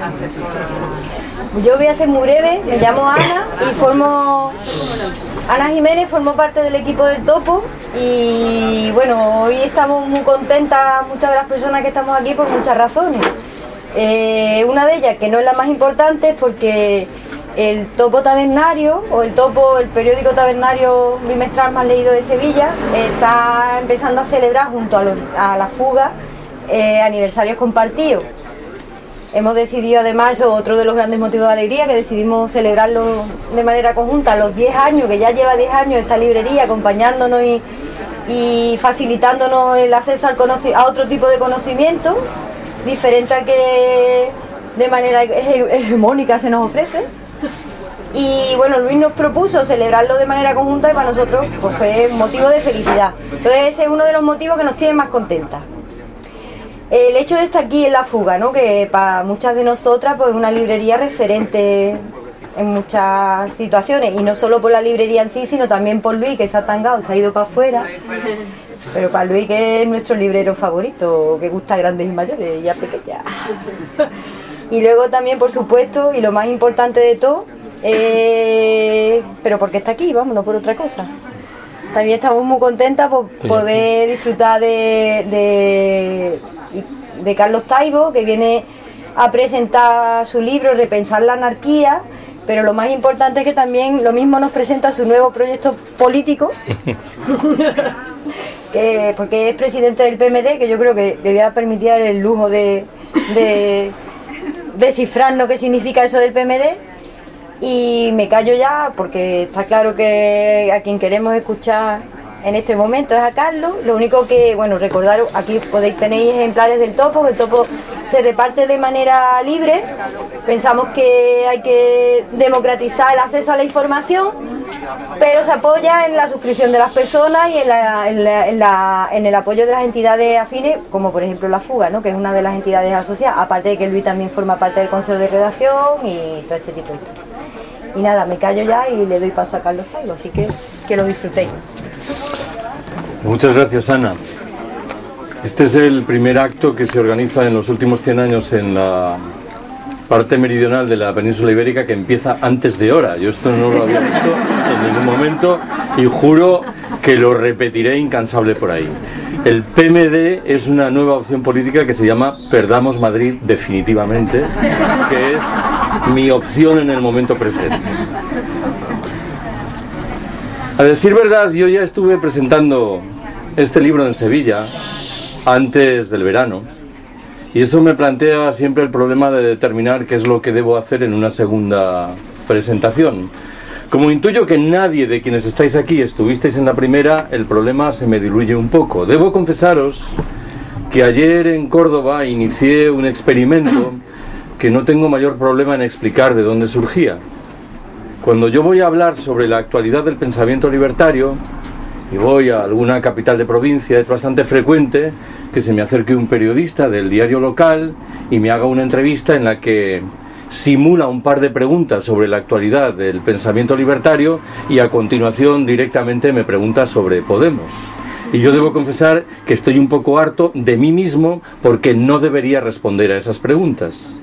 asesora? Yo voy a ser muy breve, me llamo Ana Ana Jiménez, formo parte del equipo del Topo y bueno, hoy estamos muy contentas muchas de las personas que estamos aquí por muchas razones. Una de ellas, que no es la más importante, es porque el Topo Tabernario, o el Topo, el periódico tabernario bimestral más leído de Sevilla, está empezando a celebrar junto a la fuga aniversarios compartidos. Hemos decidido además, otro de los grandes motivos de alegría, que decidimos celebrarlo de manera conjunta, los 10 años, que ya lleva 10 años esta librería acompañándonos y facilitándonos el acceso a otro tipo de conocimiento, diferente al que de manera hegemónica se nos ofrece. Y bueno, Luis nos propuso celebrarlo de manera conjunta y para nosotros pues fue motivo de felicidad. Entonces ese es uno de los motivos que nos tiene más contentas. El hecho de estar aquí en La Fuga, ¿no? Que para muchas de nosotras pues es una librería referente en muchas situaciones, y no solo por la librería en sí, sino también por Luis, que se ha tangado, se ha ido para afuera, pero para Luis, que es nuestro librero favorito, que gusta a grandes y mayores y a pequeñas. Y luego también, por supuesto, y lo más importante de todo, pero porque está aquí, vamos, no por otra cosa. También estamos muy contentas por poder disfrutar de Carlos Taibo, que viene a presentar su libro Repensar la anarquía, pero lo más importante es que también lo mismo nos presenta su nuevo proyecto político, porque es presidente del PMD, que yo creo que le voy a permitir el lujo de descifrarnos qué significa eso del PMD. Y me callo ya, porque está claro que a quien queremos escuchar en este momento es a Carlos. Lo único que, bueno, recordaros, aquí tenéis ejemplares del Topo, que el Topo se reparte de manera libre. Pensamos que hay que democratizar el acceso a la información, pero se apoya en la suscripción de las personas y en el apoyo de las entidades afines, como por ejemplo La Fuga, ¿no? Que es una de las entidades asociadas, aparte de que Luis también forma parte del consejo de redacción y todo este tipo de historias. Y nada, me callo ya y le doy paso a Carlos Taibo, así que lo disfrutéis. Muchas gracias, Ana. Este es el primer acto que se organiza en los últimos 100 años en la parte meridional de la península ibérica, que empieza antes de hora. Yo esto no lo había visto en ningún momento y juro que lo repetiré incansable por ahí. El PMD es una nueva opción política que se llama Perdamos Madrid definitivamente, que es mi opción en el momento presente. A decir verdad, yo ya estuve presentando este libro en Sevilla antes del verano, y eso me plantea siempre el problema de determinar qué es lo que debo hacer en una segunda presentación. Como intuyo que nadie de quienes estáis aquí estuvisteis en la primera, el problema se me diluye un poco. Debo confesaros que ayer en Córdoba inicié un experimento que no tengo mayor problema en explicar de dónde surgía. Cuando yo voy a hablar sobre la actualidad del pensamiento libertario y voy a alguna capital de provincia, es bastante frecuente que se me acerque un periodista del diario local y me haga una entrevista en la que simula un par de preguntas sobre la actualidad del pensamiento libertario y a continuación directamente me pregunta sobre Podemos. Y yo debo confesar que estoy un poco harto de mí mismo porque no debería responder a esas preguntas.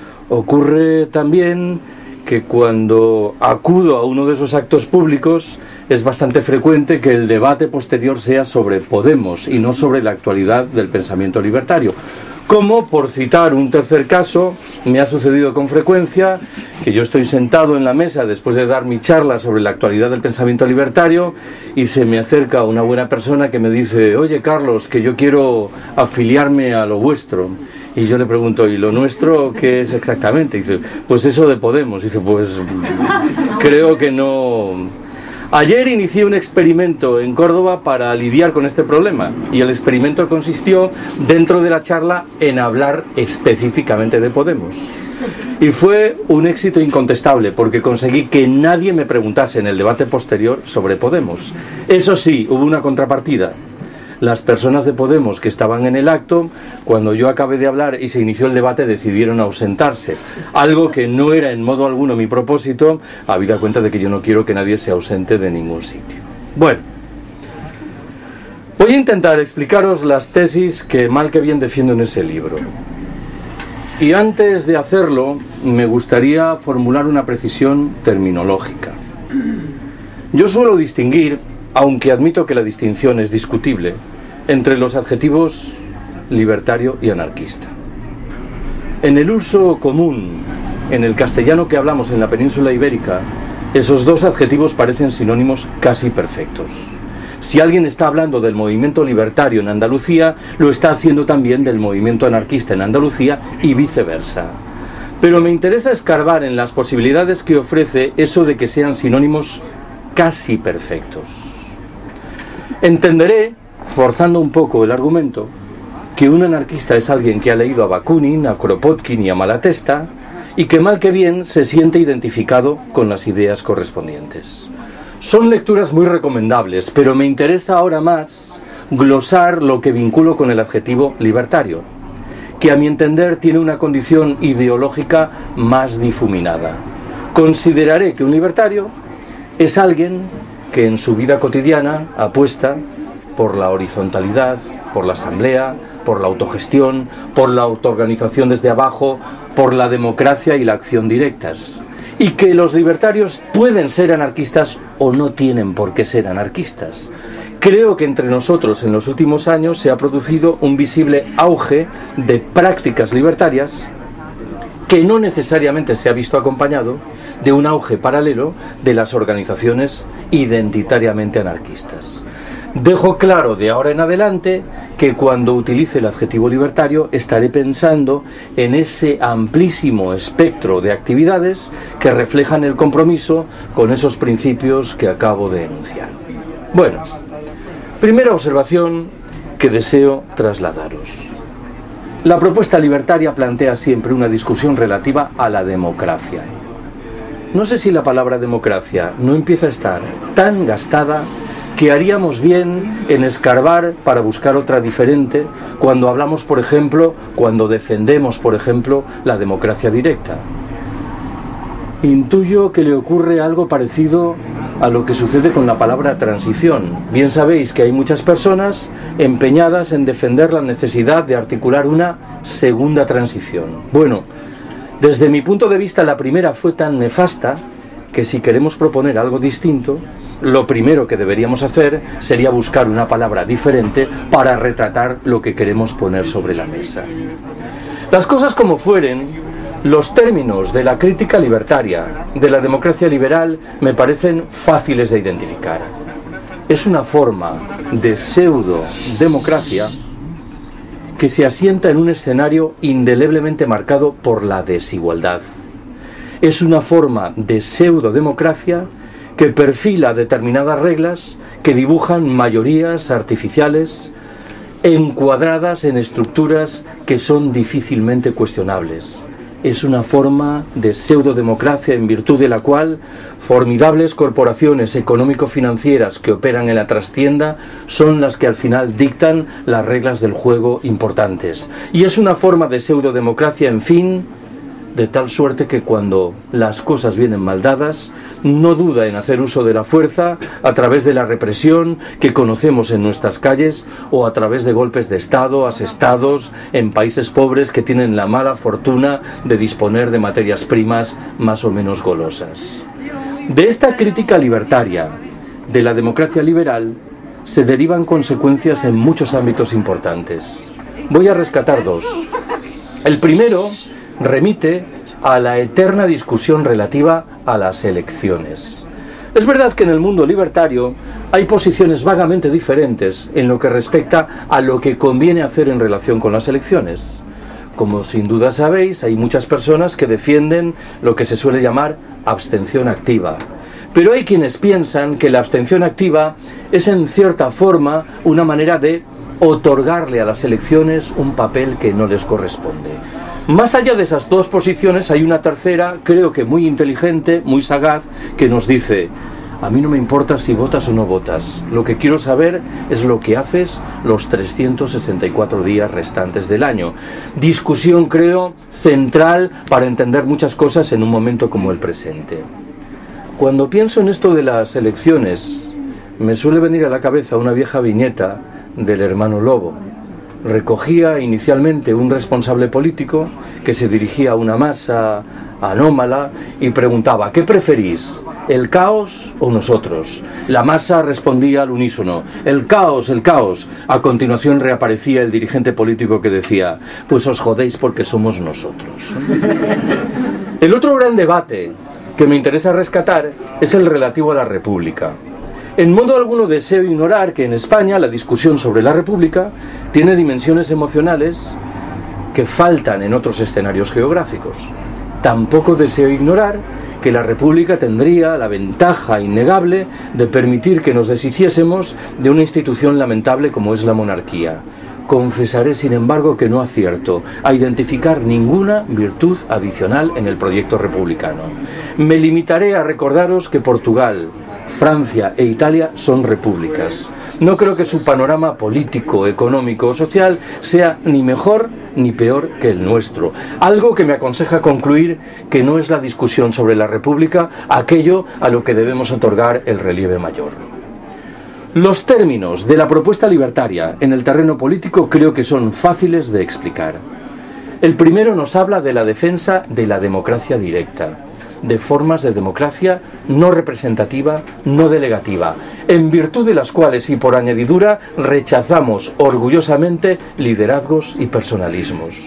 Ocurre también que cuando acudo a uno de esos actos públicos es bastante frecuente que el debate posterior sea sobre Podemos y no sobre la actualidad del pensamiento libertario. Como, por citar un tercer caso, me ha sucedido con frecuencia que yo estoy sentado en la mesa después de dar mi charla sobre la actualidad del pensamiento libertario y se me acerca una buena persona que me dice: oye Carlos, que yo quiero afiliarme a lo vuestro. Y yo le pregunto: ¿y lo nuestro qué es exactamente? Y dice: pues eso de Podemos. Y dice: pues creo que no. Ayer inicié un experimento en Córdoba para lidiar con este problema y el experimento consistió, dentro de la charla, en hablar específicamente de Podemos. Y fue un éxito incontestable porque conseguí que nadie me preguntase en el debate posterior sobre Podemos. Eso sí, hubo una contrapartida. Las personas de Podemos que estaban en el acto, cuando yo acabé de hablar y se inició el debate, decidieron ausentarse. Algo que no era en modo alguno mi propósito, habida cuenta de que yo no quiero que nadie se ausente de ningún sitio. Bueno, voy a intentar explicaros las tesis que mal que bien defiendo en ese libro. Y antes de hacerlo, me gustaría formular una precisión terminológica. Yo suelo distinguir, aunque admito que la distinción es discutible, entre los adjetivos libertario y anarquista. En el uso común, en el castellano que hablamos en la península ibérica, esos dos adjetivos parecen sinónimos casi perfectos. Si alguien está hablando del movimiento libertario en Andalucía, lo está haciendo también del movimiento anarquista en Andalucía y viceversa. Pero me interesa escarbar en las posibilidades que ofrece eso de que sean sinónimos casi perfectos. Entenderé, forzando un poco el argumento, que un anarquista es alguien que ha leído a Bakunin, a Kropotkin y a Malatesta y que mal que bien se siente identificado con las ideas correspondientes. Son lecturas muy recomendables, pero me interesa ahora más glosar lo que vinculo con el adjetivo libertario, que a mi entender tiene una condición ideológica más difuminada. Consideraré que un libertario es alguien que en su vida cotidiana apuesta por la horizontalidad, por la asamblea, por la autogestión, por la autoorganización desde abajo, por la democracia y la acción directas. Y que los libertarios pueden ser anarquistas o no tienen por qué ser anarquistas. Creo que entre nosotros en los últimos años se ha producido un visible auge de prácticas libertarias que no necesariamente se ha visto acompañado de un auge paralelo de las organizaciones identitariamente anarquistas. Dejo claro de ahora en adelante que cuando utilice el adjetivo libertario estaré pensando en ese amplísimo espectro de actividades que reflejan el compromiso con esos principios que acabo de enunciar. Bueno, primera observación que deseo trasladaros. La propuesta libertaria plantea siempre una discusión relativa a la democracia. No sé si la palabra democracia no empieza a estar tan gastada que haríamos bien en escarbar para buscar otra diferente cuando hablamos, por ejemplo, cuando defendemos, por ejemplo, la democracia directa. Intuyo que le ocurre algo parecido a lo que sucede con la palabra transición. Bien sabéis que hay muchas personas empeñadas en defender la necesidad de articular una segunda transición. Bueno, desde mi punto de vista la primera fue tan nefasta que si queremos proponer algo distinto, lo primero que deberíamos hacer sería buscar una palabra diferente para retratar lo que queremos poner sobre la mesa. Las cosas como fueren, los términos de la crítica libertaria, de la democracia liberal, me parecen fáciles de identificar. Es una forma de pseudo-democracia que se asienta en un escenario indeleblemente marcado por la desigualdad. Es una forma de pseudo-democracia que perfila determinadas reglas que dibujan mayorías artificiales encuadradas en estructuras que son difícilmente cuestionables. Es una forma de pseudodemocracia en virtud de la cual formidables corporaciones económico-financieras que operan en la trastienda son las que al final dictan las reglas del juego importantes. Y es una forma de pseudodemocracia, en fin, de tal suerte que cuando las cosas vienen mal dadas, no duda en hacer uso de la fuerza a través de la represión que conocemos en nuestras calles o a través de golpes de Estado asestados en países pobres que tienen la mala fortuna de disponer de materias primas más o menos golosas. De esta crítica libertaria, de la democracia liberal, se derivan consecuencias en muchos ámbitos importantes. Voy a rescatar dos. El primero remite a la eterna discusión relativa a las elecciones. Es verdad que en el mundo libertario hay posiciones vagamente diferentes en lo que respecta a lo que conviene hacer en relación con las elecciones. Como sin duda sabéis, hay muchas personas que defienden lo que se suele llamar abstención activa. Pero hay quienes piensan que la abstención activa es en cierta forma una manera de otorgarle a las elecciones un papel que no les corresponde. Más allá de esas dos posiciones hay una tercera, creo que muy inteligente, muy sagaz, que nos dice: a mí no me importa si votas o no votas, lo que quiero saber es lo que haces los 364 días restantes del año. Discusión, creo, central para entender muchas cosas en un momento como el presente. Cuando pienso en esto de las elecciones, me suele venir a la cabeza una vieja viñeta del Hermano Lobo. recogía inicialmente un responsable político que se dirigía a una masa anómala y preguntaba: ¿qué preferís? ¿El caos o nosotros? La masa respondía al unísono: el caos, el caos. A continuación reaparecía el dirigente político que decía: pues os jodéis porque somos nosotros. El otro gran debate que me interesa rescatar es el relativo a la República. En modo alguno deseo ignorar que en España la discusión sobre la República tiene dimensiones emocionales que faltan en otros escenarios geográficos. Tampoco deseo ignorar que la República tendría la ventaja innegable de permitir que nos deshiciésemos de una institución lamentable como es la monarquía. Confesaré, sin embargo, que no acierto a identificar ninguna virtud adicional en el proyecto republicano. Me limitaré a recordaros que Portugal, Francia e Italia son repúblicas. No creo que su panorama político, económico o social sea ni mejor ni peor que el nuestro. Algo que me aconseja concluir que no es la discusión sobre la República aquello a lo que debemos otorgar el relieve mayor. Los términos de la propuesta libertaria en el terreno político creo que son fáciles de explicar. El primero nos habla de la defensa de la democracia directa, de formas de democracia no representativa, no delegativa, en virtud de las cuales y por añadidura rechazamos orgullosamente liderazgos y personalismos.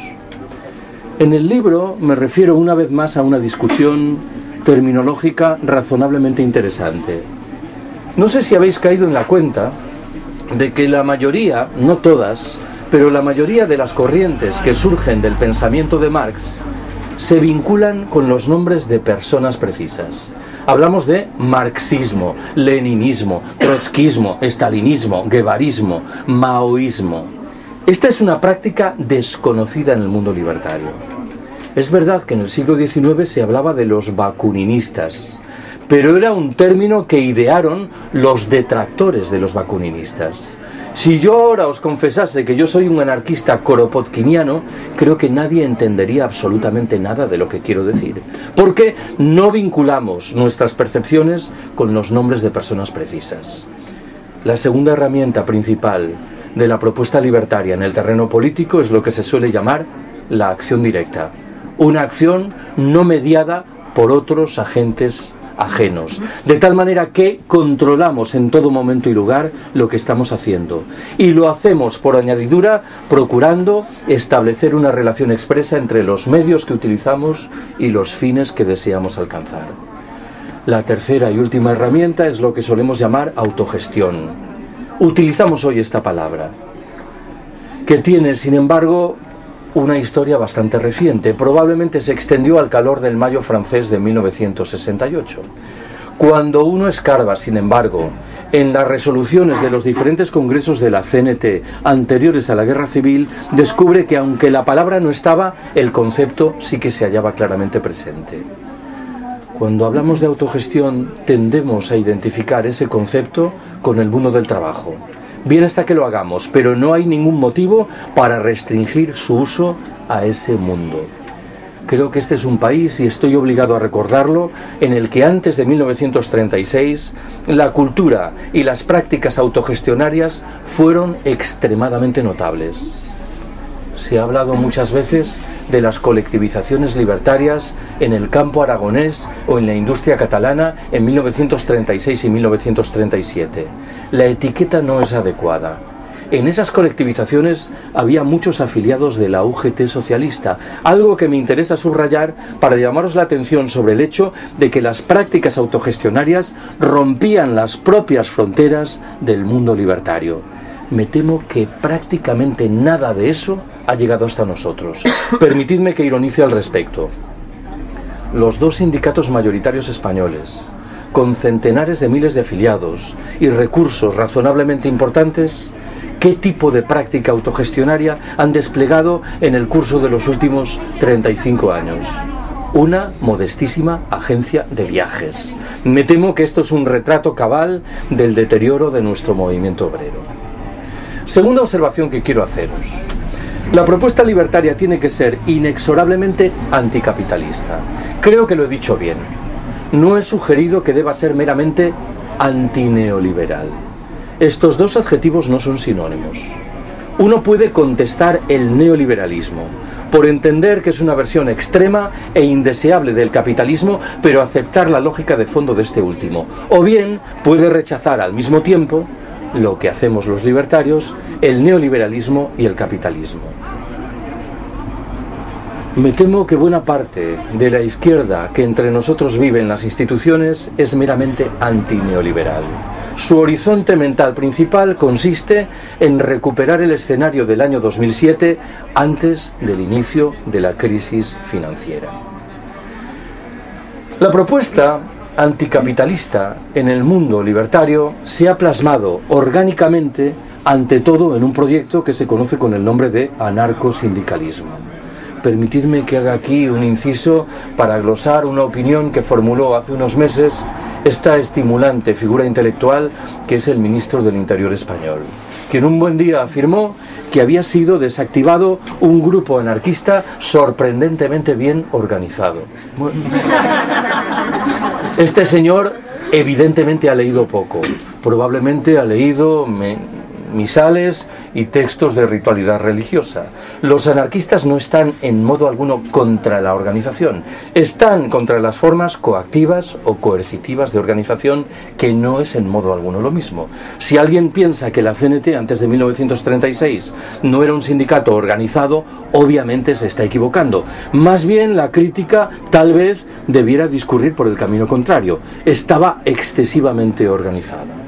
En el libro me refiero una vez más a una discusión terminológica razonablemente interesante. No sé si habéis caído en la cuenta de que la mayoría, no todas, pero la mayoría de las corrientes que surgen del pensamiento de Marx se vinculan con los nombres de personas precisas. Hablamos de marxismo, leninismo, trotskismo, estalinismo, guevarismo, maoísmo. Esta es una práctica desconocida en el mundo libertario. Es verdad que en el siglo XIX se hablaba de los bakuninistas, pero era un término que idearon los detractores de los bakuninistas. Si yo ahora os confesase que yo soy un anarquista koropotkiniano, creo que nadie entendería absolutamente nada de lo que quiero decir, porque no vinculamos nuestras percepciones con los nombres de personas precisas. La segunda herramienta principal de la propuesta libertaria en el terreno político es lo que se suele llamar la acción directa, una acción no mediada por otros agentes ajenos, de tal manera que controlamos en todo momento y lugar lo que estamos haciendo, y lo hacemos por añadidura procurando establecer una relación expresa entre los medios que utilizamos y los fines que deseamos alcanzar. La tercera y última herramienta es lo que solemos llamar autogestión. Utilizamos hoy esta palabra, que tiene, sin embargo, una historia bastante reciente. Probablemente se extendió al calor del Mayo francés de 1968. Cuando uno escarba, sin embargo, en las resoluciones de los diferentes congresos de la CNT anteriores a la Guerra Civil, descubre que aunque la palabra no estaba, el concepto sí que se hallaba claramente presente. Cuando hablamos de autogestión, tendemos a identificar ese concepto con el mundo del trabajo. Bien está que lo hagamos, pero no hay ningún motivo para restringir su uso a ese mundo. Creo que este es un país, y estoy obligado a recordarlo, en el que antes de 1936 la cultura y las prácticas autogestionarias fueron extremadamente notables. Se ha hablado muchas veces de las colectivizaciones libertarias en el campo aragonés o en la industria catalana en 1936 y 1937. La etiqueta no es adecuada. En esas colectivizaciones había muchos afiliados de la UGT socialista, algo que me interesa subrayar para llamaros la atención sobre el hecho de que las prácticas autogestionarias rompían las propias fronteras del mundo libertario. Me temo que prácticamente nada de eso ha llegado hasta nosotros. Permitidme que ironice al respecto. Los dos sindicatos mayoritarios españoles, con centenares de miles de afiliados y recursos razonablemente importantes, ¿qué tipo de práctica autogestionaria han desplegado en el curso de los últimos 35 años? Una modestísima agencia de viajes. Me temo que esto es un retrato cabal del deterioro de nuestro movimiento obrero. Segunda observación que quiero haceros. La propuesta libertaria tiene que ser inexorablemente anticapitalista. Creo que lo he dicho bien. No he sugerido que deba ser meramente antineoliberal. Estos dos adjetivos no son sinónimos. uno puede contestar el neoliberalismo, por entender que es una versión extrema e indeseable del capitalismo, pero aceptar la lógica de fondo de este último. O bien puede rechazar al mismo tiempo, lo que hacemos los libertarios, el neoliberalismo y el capitalismo. Me temo que buena parte de la izquierda que entre nosotros vive en las instituciones es meramente antineoliberal. Su horizonte mental principal consiste en recuperar el escenario del año 2007 antes del inicio de la crisis financiera. La propuesta anticapitalista en el mundo libertario se ha plasmado orgánicamente ante todo en un proyecto que se conoce con el nombre de anarcosindicalismo. Permitidme que haga aquí un inciso para glosar una opinión que formuló hace unos meses esta estimulante figura intelectual que es el ministro del Interior español, quien un buen día afirmó que había sido desactivado un grupo anarquista sorprendentemente bien organizado. Este señor evidentemente ha leído poco, probablemente ha leído misales y textos de ritualidad religiosa. Los anarquistas no están en modo alguno contra la organización, están contra las formas coactivas o coercitivas de organización, que no es en modo alguno lo mismo. Si alguien piensa que la CNT antes de 1936 no era un sindicato organizado, obviamente se está equivocando. Más bien la crítica tal vez debiera discurrir por el camino contrario. Estaba excesivamente organizada.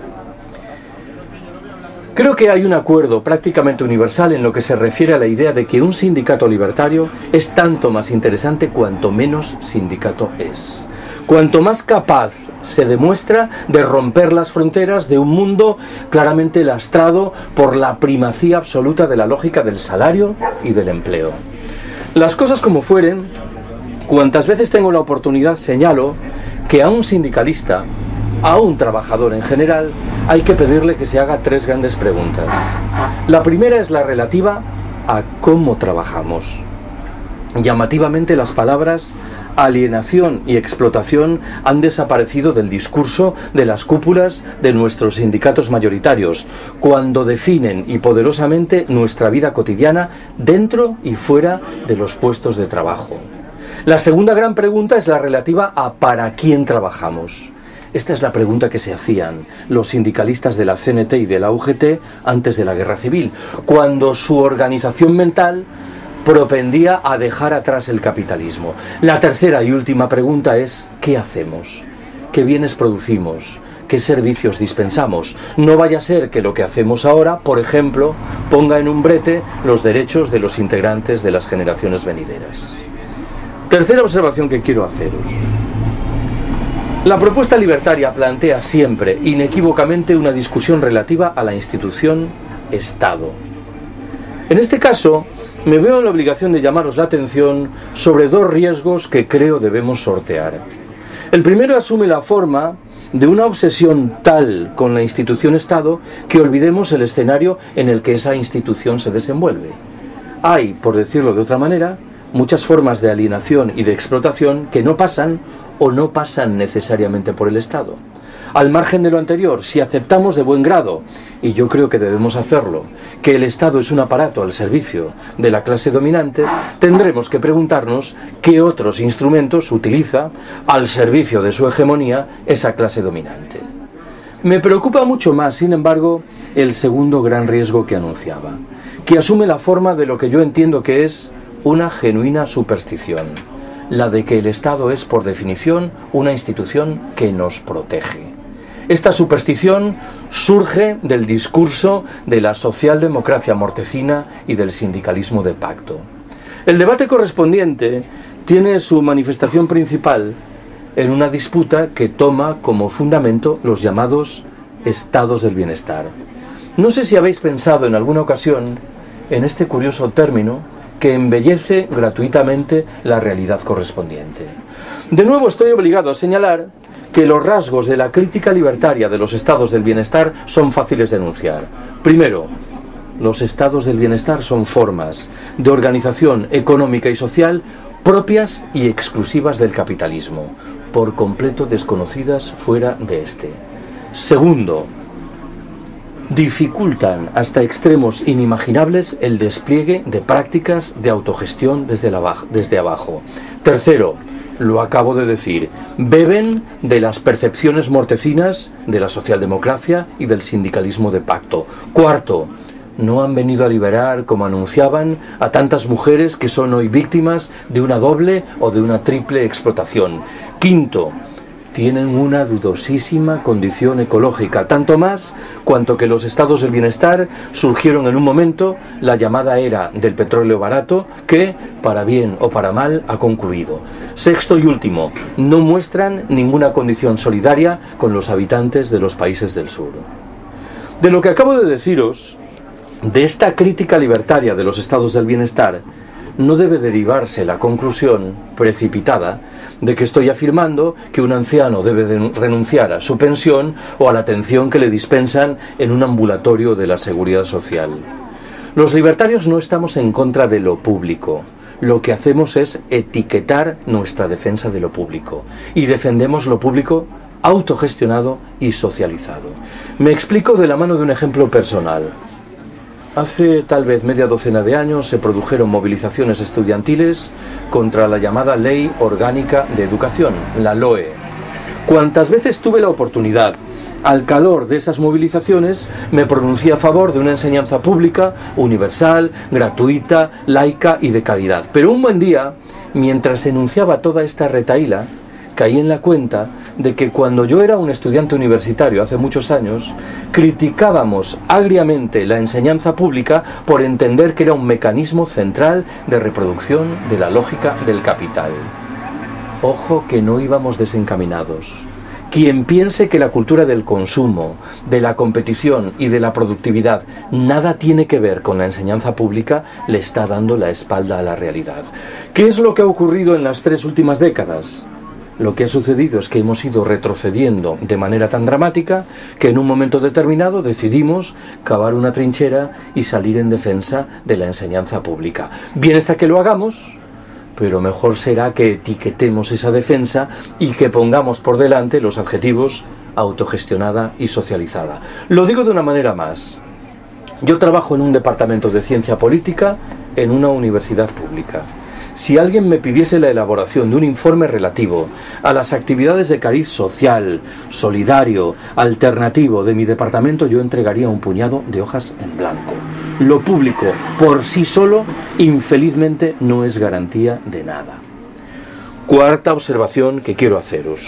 Creo que hay un acuerdo prácticamente universal en lo que se refiere a la idea de que un sindicato libertario es tanto más interesante cuanto menos sindicato es. Cuanto más capaz se demuestra de romper las fronteras de un mundo claramente lastrado por la primacía absoluta de la lógica del salario y del empleo. Las cosas como fueren, cuantas veces tengo la oportunidad señalo que a un sindicalista, a un trabajador en general, hay que pedirle que se haga tres grandes preguntas. La primera es la relativa a cómo trabajamos. Llamativamente las palabras alienación y explotación han desaparecido del discurso de las cúpulas de nuestros sindicatos mayoritarios, cuando definen y poderosamente nuestra vida cotidiana dentro y fuera de los puestos de trabajo. La segunda gran pregunta es la relativa a ¿para quién trabajamos? Esta es la pregunta que se hacían los sindicalistas de la CNT y de la UGT antes de la Guerra Civil, cuando su organización mental propendía a dejar atrás el capitalismo. La tercera y última pregunta es ¿qué hacemos? ¿Qué bienes producimos? ¿Qué servicios dispensamos? No vaya a ser que lo que hacemos ahora, por ejemplo, ponga en un brete los derechos de los integrantes de las generaciones venideras. Tercera observación que quiero haceros. La propuesta libertaria plantea siempre, inequívocamente, una discusión relativa a la institución Estado. En este caso, me veo en la obligación de llamaros la atención sobre dos riesgos que creo debemos sortear. El primero asume la forma de una obsesión tal con la institución Estado que olvidemos el escenario en el que esa institución se desenvuelve. Hay, por decirlo de otra manera, muchas formas de alienación y de explotación que no pasan o no pasan necesariamente por el Estado. Al margen de lo anterior, si aceptamos de buen grado, y yo creo que debemos hacerlo, que el Estado es un aparato al servicio de la clase dominante, tendremos que preguntarnos qué otros instrumentos utiliza al servicio de su hegemonía esa clase dominante. Me preocupa mucho más, sin embargo, el segundo gran riesgo que anunciaba, que asume la forma de lo que yo entiendo que es una genuina superstición, la de que el Estado es, por definición, una institución que nos protege. Esta superstición surge del discurso de la socialdemocracia mortecina y del sindicalismo de pacto. El debate correspondiente tiene su manifestación principal en una disputa que toma como fundamento los llamados estados del bienestar. No sé si habéis pensado en alguna ocasión en este curioso término que embellece gratuitamente la realidad correspondiente. De nuevo estoy obligado a señalar que los rasgos de la crítica libertaria de los estados del bienestar son fáciles de enunciar. Primero, los estados del bienestar son formas de organización económica y social propias y exclusivas del capitalismo, por completo desconocidas fuera de este. Segundo, dificultan hasta extremos inimaginables el despliegue de prácticas de autogestión desde abajo. Tercero, lo acabo de decir, beben de las percepciones mortecinas de la socialdemocracia y del sindicalismo de pacto. Cuarto, no han venido a liberar, como anunciaban, a tantas mujeres que son hoy víctimas de una doble o de una triple explotación. Quinto, tienen una dudosísima condición ecológica, tanto más cuanto que los estados del bienestar surgieron en un momento, la llamada era del petróleo barato, que, para bien o para mal, ha concluido. Sexto y último, no muestran ninguna condición solidaria con los habitantes de los países del sur. De lo que acabo de deciros, de esta crítica libertaria de los estados del bienestar, no debe derivarse la conclusión precipitada de que estoy afirmando que un anciano debe renunciar a su pensión o a la atención que le dispensan en un ambulatorio de la seguridad social. Los libertarios no estamos en contra de lo público. Lo que hacemos es etiquetar nuestra defensa de lo público y defendemos lo público autogestionado y socializado. Me explico de la mano de un ejemplo personal. Hace tal vez media docena de años se produjeron movilizaciones estudiantiles contra la llamada Ley Orgánica de Educación, la LOE. Cuantas veces tuve la oportunidad, al calor de esas movilizaciones, me pronuncié a favor de una enseñanza pública, universal, gratuita, laica y de calidad. Pero un buen día, mientras enunciaba toda esta retahíla, caí en la cuenta de que cuando yo era un estudiante universitario hace muchos años, criticábamos agriamente la enseñanza pública por entender que era un mecanismo central de reproducción de la lógica del capital. Ojo que no íbamos desencaminados. Quien piense que la cultura del consumo, de la competición y de la productividad nada tiene que ver con la enseñanza pública, le está dando la espalda a la realidad. ¿Qué es lo que ha ocurrido en las 3 últimas décadas? Lo que ha sucedido es que hemos ido retrocediendo de manera tan dramática que en un momento determinado decidimos cavar una trinchera y salir en defensa de la enseñanza pública. Bien está que lo hagamos, pero mejor será que etiquetemos esa defensa y que pongamos por delante los adjetivos autogestionada y socializada. Lo digo de una manera más. Yo trabajo en un departamento de ciencia política en una universidad pública. Si alguien me pidiese la elaboración de un informe relativo a las actividades de cariz social, solidario, alternativo de mi departamento, yo entregaría un puñado de hojas en blanco. Lo público, por sí solo, infelizmente no es garantía de nada. Cuarta observación que quiero haceros.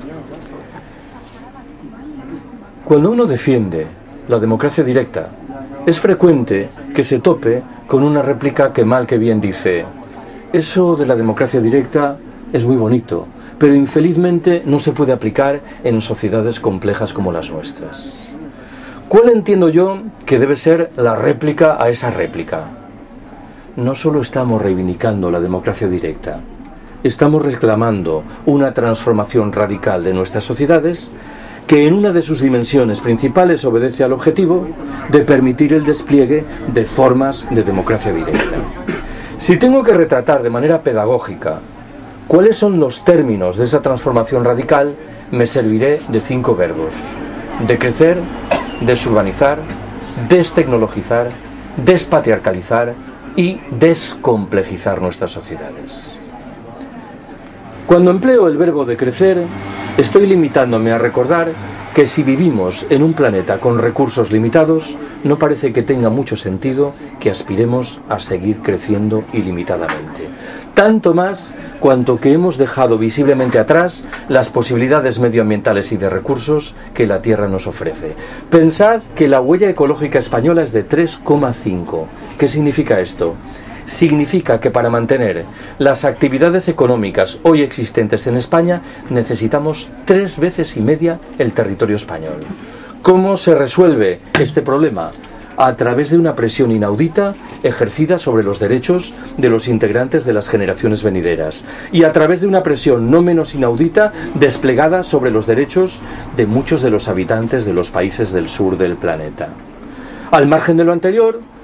Cuando uno defiende la democracia directa, es frecuente que se tope con una réplica que mal que bien dice: eso de la democracia directa es muy bonito, pero infelizmente no se puede aplicar en sociedades complejas como las nuestras. ¿Cuál entiendo yo que debe ser la réplica a esa réplica? No solo estamos reivindicando la democracia directa, estamos reclamando una transformación radical de nuestras sociedades que en una de sus dimensiones principales obedece al objetivo de permitir el despliegue de formas de democracia directa. Si tengo que retratar de manera pedagógica cuáles son los términos de esa transformación radical, me serviré de 5 verbos: decrecer, desurbanizar, destecnologizar, despatriarcalizar y descomplejizar nuestras sociedades. Cuando empleo el verbo decrecer, estoy limitándome a recordar que si vivimos en un planeta con recursos limitados, no parece que tenga mucho sentido que aspiremos a seguir creciendo ilimitadamente. Tanto más cuanto que hemos dejado visiblemente atrás las posibilidades medioambientales y de recursos que la Tierra nos ofrece. Pensad que la huella ecológica española es de 3,5. ¿Qué significa esto? Significa que para mantener las actividades económicas hoy existentes en España necesitamos 3 veces y media el territorio español. ¿Cómo se resuelve este problema? A través de una presión inaudita ejercida sobre los derechos de los integrantes de las generaciones venideras y a través de una presión no menos inaudita desplegada sobre los derechos de muchos de los habitantes de los países del sur del planeta. Al margen de lo anterior,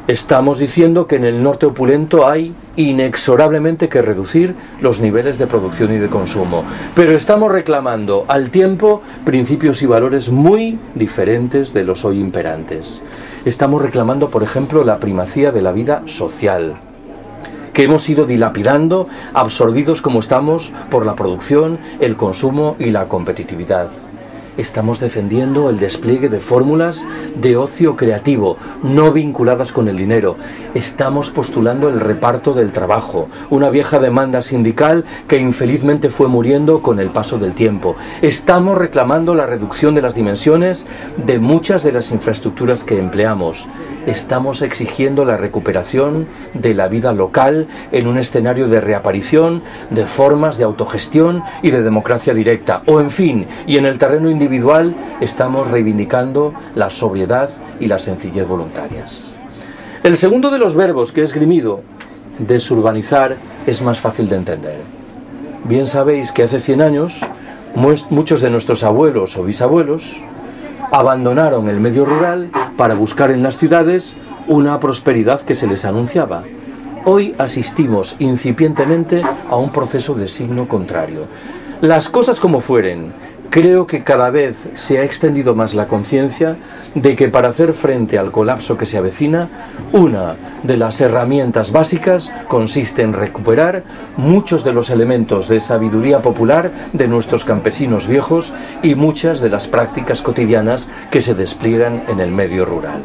Estamos diciendo que en el norte opulento hay inexorablemente que reducir los niveles de producción y de consumo. Pero estamos reclamando al tiempo principios y valores muy diferentes de los hoy imperantes. Estamos reclamando, por ejemplo, la primacía de la vida social, que hemos ido dilapidando, absorbidos como estamos por la producción, el consumo y la competitividad. Estamos defendiendo el despliegue de fórmulas de ocio creativo, no vinculadas con el dinero. Estamos postulando el reparto del trabajo, una vieja demanda sindical que infelizmente fue muriendo con el paso del tiempo. Estamos reclamando la reducción de las dimensiones de muchas de las infraestructuras que empleamos. Estamos exigiendo la recuperación de la vida local en un escenario de reaparición de formas de autogestión y de democracia directa. O en fin, y en el terreno individual estamos reivindicando la sobriedad y la sencillez voluntarias. El segundo de los verbos que he esgrimido, desurbanizar, es más fácil de entender. Bien sabéis que hace 100 años muchos de nuestros abuelos o bisabuelos abandonaron el medio rural para buscar en las ciudades una prosperidad que se les anunciaba. Hoy asistimos incipientemente a un proceso de signo contrario. Las cosas como fueren, creo que cada vez se ha extendido más la conciencia de que para hacer frente al colapso que se avecina, una de las herramientas básicas consiste en recuperar muchos de los elementos de sabiduría popular de nuestros campesinos viejos y muchas de las prácticas cotidianas que se despliegan en el medio rural.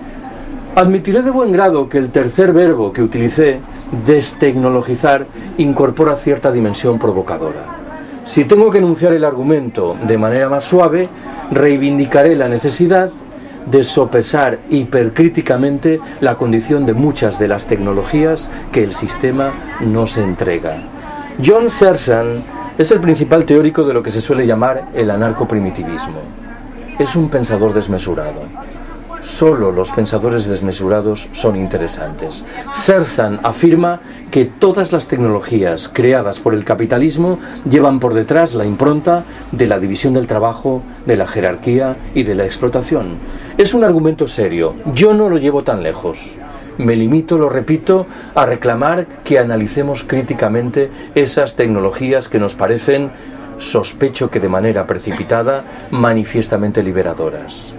Admitiré de buen grado que el tercer verbo que utilicé, destecnologizar, incorpora cierta dimensión provocadora. Si tengo que enunciar el argumento de manera más suave, reivindicaré la necesidad de sopesar hipercríticamente la condición de muchas de las tecnologías que el sistema nos entrega. John Searson es el principal teórico de lo que se suele llamar el anarcoprimitivismo. Es un pensador desmesurado. Solo los pensadores desmesurados son interesantes. Searson afirma que todas las tecnologías creadas por el capitalismo llevan por detrás la impronta de la división del trabajo, de la jerarquía y de la explotación. Es un argumento serio. Yo no lo llevo tan lejos. Me limito, lo repito, a reclamar que analicemos críticamente esas tecnologías que nos parecen, sospecho que de manera precipitada, manifiestamente liberadoras.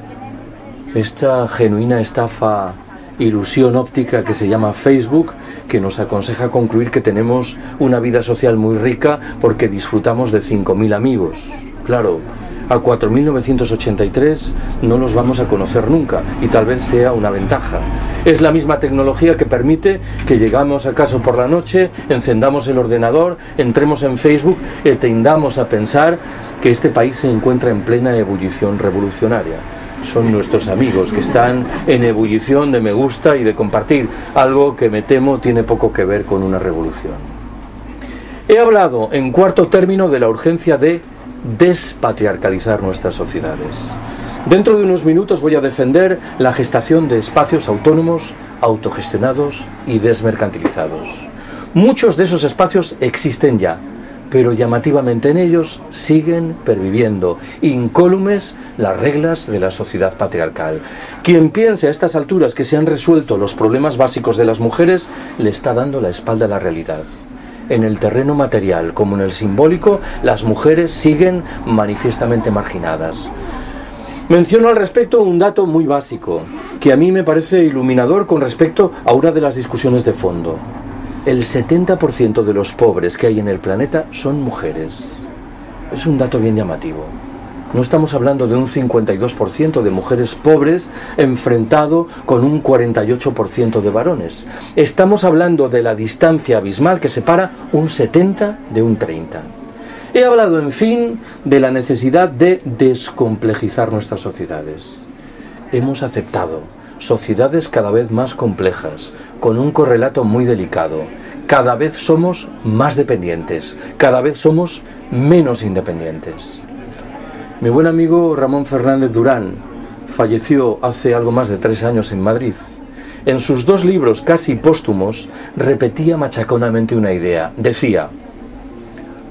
Esta genuina estafa, ilusión óptica que se llama Facebook, que nos aconseja concluir que tenemos una vida social muy rica porque disfrutamos de 5.000 amigos. Claro, a 4.983 no los vamos a conocer nunca y tal vez sea una ventaja. Es la misma tecnología que permite que llegamos a casa por la noche, encendamos el ordenador, entremos en Facebook y tendamos a pensar que este país se encuentra en plena ebullición revolucionaria. Son nuestros amigos que están en ebullición de me gusta y de compartir, algo que me temo tiene poco que ver con una revolución. He hablado en cuarto término de la urgencia de despatriarcalizar nuestras sociedades. Dentro de unos minutos voy a defender la gestación de espacios autónomos, autogestionados y desmercantilizados. Muchos de esos espacios existen ya, pero llamativamente en ellos siguen perviviendo incólumes las reglas de la sociedad patriarcal. Quien piense a estas alturas que se han resuelto los problemas básicos de las mujeres le está dando la espalda a la realidad. En el terreno material como en el simbólico, las mujeres siguen manifiestamente marginadas. Menciono al respecto un dato muy básico, que a mí me parece iluminador con respecto a una de las discusiones de fondo. El 70% de los pobres que hay en el planeta son mujeres. Es un dato bien llamativo. No estamos hablando de un 52% de mujeres pobres enfrentado con un 48% de varones. Estamos hablando de la distancia abismal que separa un 70 de un 30. He hablado, en fin, de la necesidad de descomplejizar nuestras sociedades. Hemos aceptado sociedades cada vez más complejas, con un correlato muy delicado. Cada vez somos más dependientes, cada vez somos menos independientes. Mi buen amigo Ramón Fernández Durán falleció hace algo más de 3 años en Madrid. En sus 2 libros casi póstumos repetía machaconamente una idea. Decía: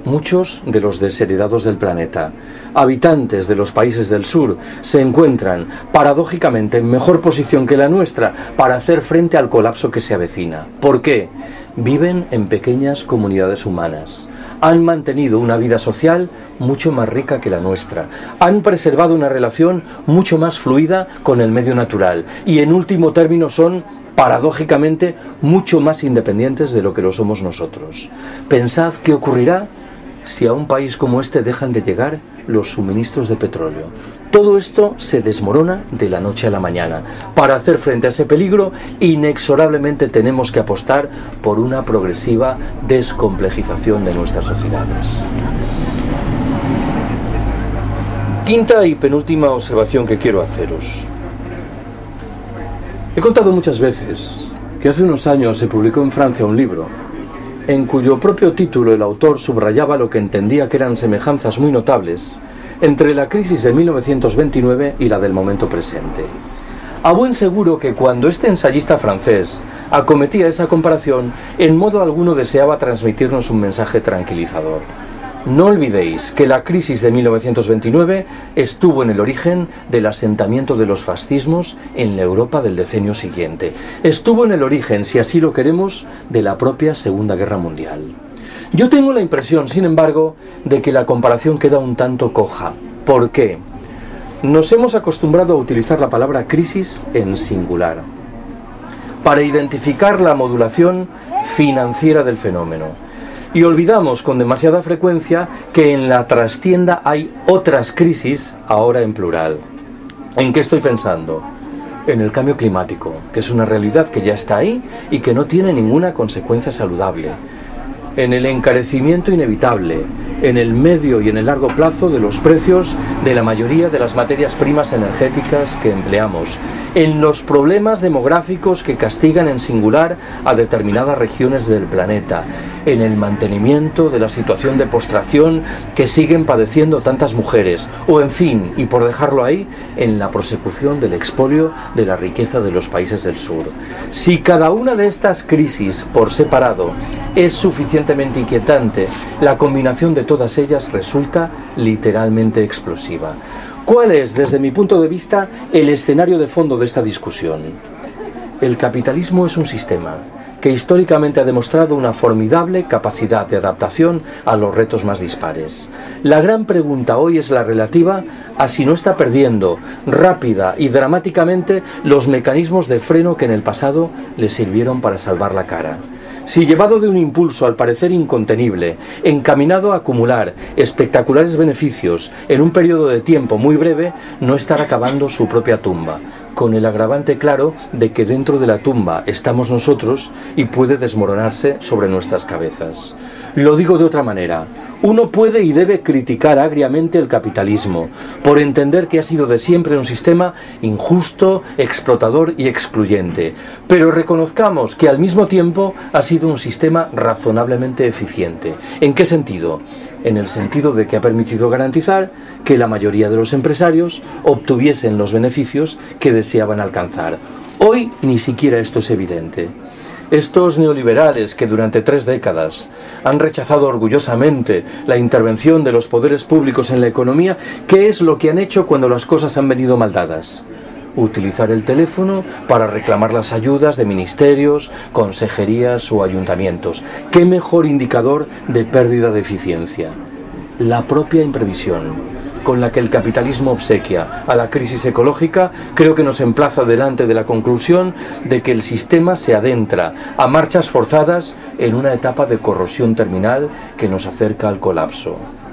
muchos de los desheredados del planeta, habitantes de los países del sur, se encuentran paradójicamente en mejor posición que la nuestra para hacer frente al colapso que se avecina. ¿Por qué? Viven en pequeñas comunidades humanas. Han mantenido una vida social mucho más rica que la nuestra. Han preservado una relación mucho más fluida con el medio natural. Y en último término son, paradójicamente, mucho más independientes de lo que lo somos nosotros. Pensad qué ocurrirá si a un país como este dejan de llegar los suministros de petróleo. Todo esto se desmorona de la noche a la mañana. Para hacer frente a ese peligro, inexorablemente tenemos que apostar por una progresiva descomplejización de nuestras sociedades. Quinta y penúltima observación que quiero haceros. He contado muchas veces que hace unos años se publicó en Francia un libro en cuyo propio título el autor subrayaba lo que entendía que eran semejanzas muy notables entre la crisis de 1929 y la del momento presente. A buen seguro que cuando este ensayista francés acometía esa comparación, en modo alguno deseaba transmitirnos un mensaje tranquilizador. No olvidéis que la crisis de 1929 estuvo en el origen del asentamiento de los fascismos en la Europa del decenio siguiente. Estuvo en el origen, si así lo queremos, de la propia Segunda Guerra Mundial. Yo tengo la impresión, sin embargo, de que la comparación queda un tanto coja. ¿Por qué? Nos hemos acostumbrado a utilizar la palabra crisis en singular para identificar la modulación financiera del fenómeno. Y olvidamos con demasiada frecuencia que en la trastienda hay otras crisis, ahora en plural. ¿En qué estoy pensando? En el cambio climático, que es una realidad que ya está ahí y que no tiene ninguna consecuencia saludable. En el encarecimiento inevitable, en el medio y en el largo plazo de los precios de la mayoría de las materias primas energéticas que empleamos, en los problemas demográficos que castigan en singular a determinadas regiones del planeta, en el mantenimiento de la situación de postración que siguen padeciendo tantas mujeres, o en fin, y por dejarlo ahí, en la prosecución del expolio de la riqueza de los países del sur. Si cada una de estas crisis por separado es suficientemente inquietante, la combinación de todas ellas resulta literalmente explosiva. ¿Cuál es, desde mi punto de vista, el escenario de fondo de esta discusión? El capitalismo es un sistema que históricamente ha demostrado una formidable capacidad de adaptación a los retos más dispares. La gran pregunta hoy es la relativa a si no está perdiendo rápida y dramáticamente los mecanismos de freno que en el pasado le sirvieron para salvar la cara. Si llevado de un impulso al parecer incontenible, encaminado a acumular espectaculares beneficios en un periodo de tiempo muy breve, no estará cavando su propia tumba, con el agravante claro de que dentro de la tumba estamos nosotros y puede desmoronarse sobre nuestras cabezas. Lo digo de otra manera. Uno puede y debe criticar agriamente el capitalismo, por entender que ha sido de siempre un sistema injusto, explotador y excluyente. Pero reconozcamos que al mismo tiempo ha sido un sistema razonablemente eficiente. ¿En qué sentido? En el sentido de que ha permitido garantizar que la mayoría de los empresarios obtuviesen los beneficios que deseaban alcanzar. Hoy ni siquiera esto es evidente. Estos neoliberales que durante 3 décadas han rechazado orgullosamente la intervención de los poderes públicos en la economía, ¿qué es lo que han hecho cuando las cosas han venido mal dadas? Utilizar el teléfono para reclamar las ayudas de ministerios, consejerías o ayuntamientos. ¿Qué mejor indicador de pérdida de eficiencia? La propia imprevisión con la que el capitalismo obsequia a la crisis ecológica, creo que nos emplaza delante de la conclusión de que el sistema se adentra a marchas forzadas en una etapa de corrosión terminal que nos acerca al colapso.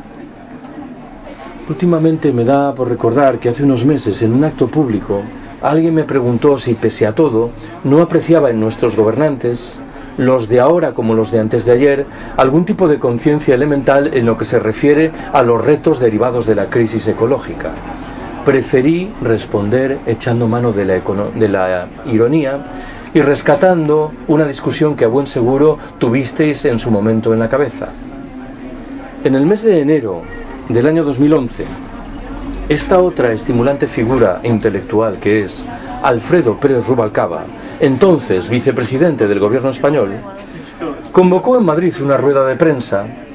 Últimamente me da por recordar que hace unos meses en un acto público alguien me preguntó si pese a todo no apreciaba en nuestros gobernantes, los de ahora como los de antes de ayer, algún tipo de conciencia elemental en lo que se refiere a los retos derivados de la crisis ecológica. Preferí responder echando mano de la ironía y rescatando una discusión que a buen seguro tuvisteis en su momento en la cabeza. En el mes de enero del año 2011, esta otra estimulante figura intelectual que es Alfredo Pérez Rubalcaba, entonces vicepresidente del gobierno español, convocó en Madrid una rueda de prensa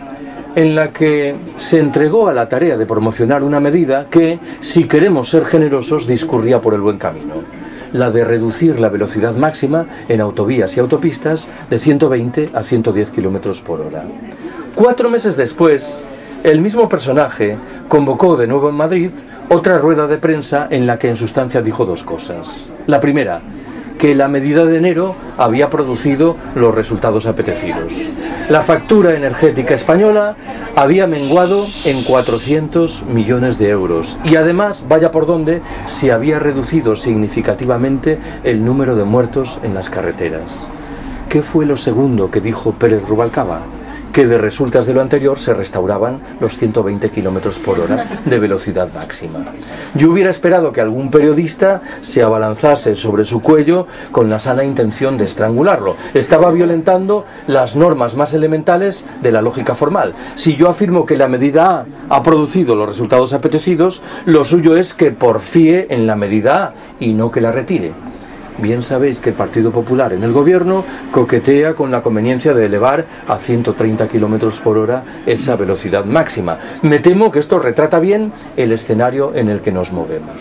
en la que se entregó a la tarea de promocionar una medida que, si queremos ser generosos, discurría por el buen camino: la de reducir la velocidad máxima en autovías y autopistas de 120 a 110 kilómetros por hora. 4 meses después, el mismo personaje convocó de nuevo en Madrid otra rueda de prensa en la que en sustancia dijo 2 cosas. La primera, que la medida de enero había producido los resultados apetecidos. La factura energética española había menguado en 400 millones de euros y además, vaya por donde, se había reducido significativamente el número de muertos en las carreteras. ¿Qué fue lo segundo que dijo Pérez Rubalcaba? Que de resultas de lo anterior se restauraban los 120 kilómetros por hora de velocidad máxima. Yo hubiera esperado que algún periodista se abalanzase sobre su cuello con la sana intención de estrangularlo. Estaba violentando las normas más elementales de la lógica formal. Si yo afirmo que la medida A ha producido los resultados apetecidos, lo suyo es que porfíe en la medida A y no que la retire. Bien sabéis que el Partido Popular en el gobierno coquetea con la conveniencia de elevar a 130 kilómetros por hora esa velocidad máxima. Me temo que esto retrata bien el escenario en el que nos movemos.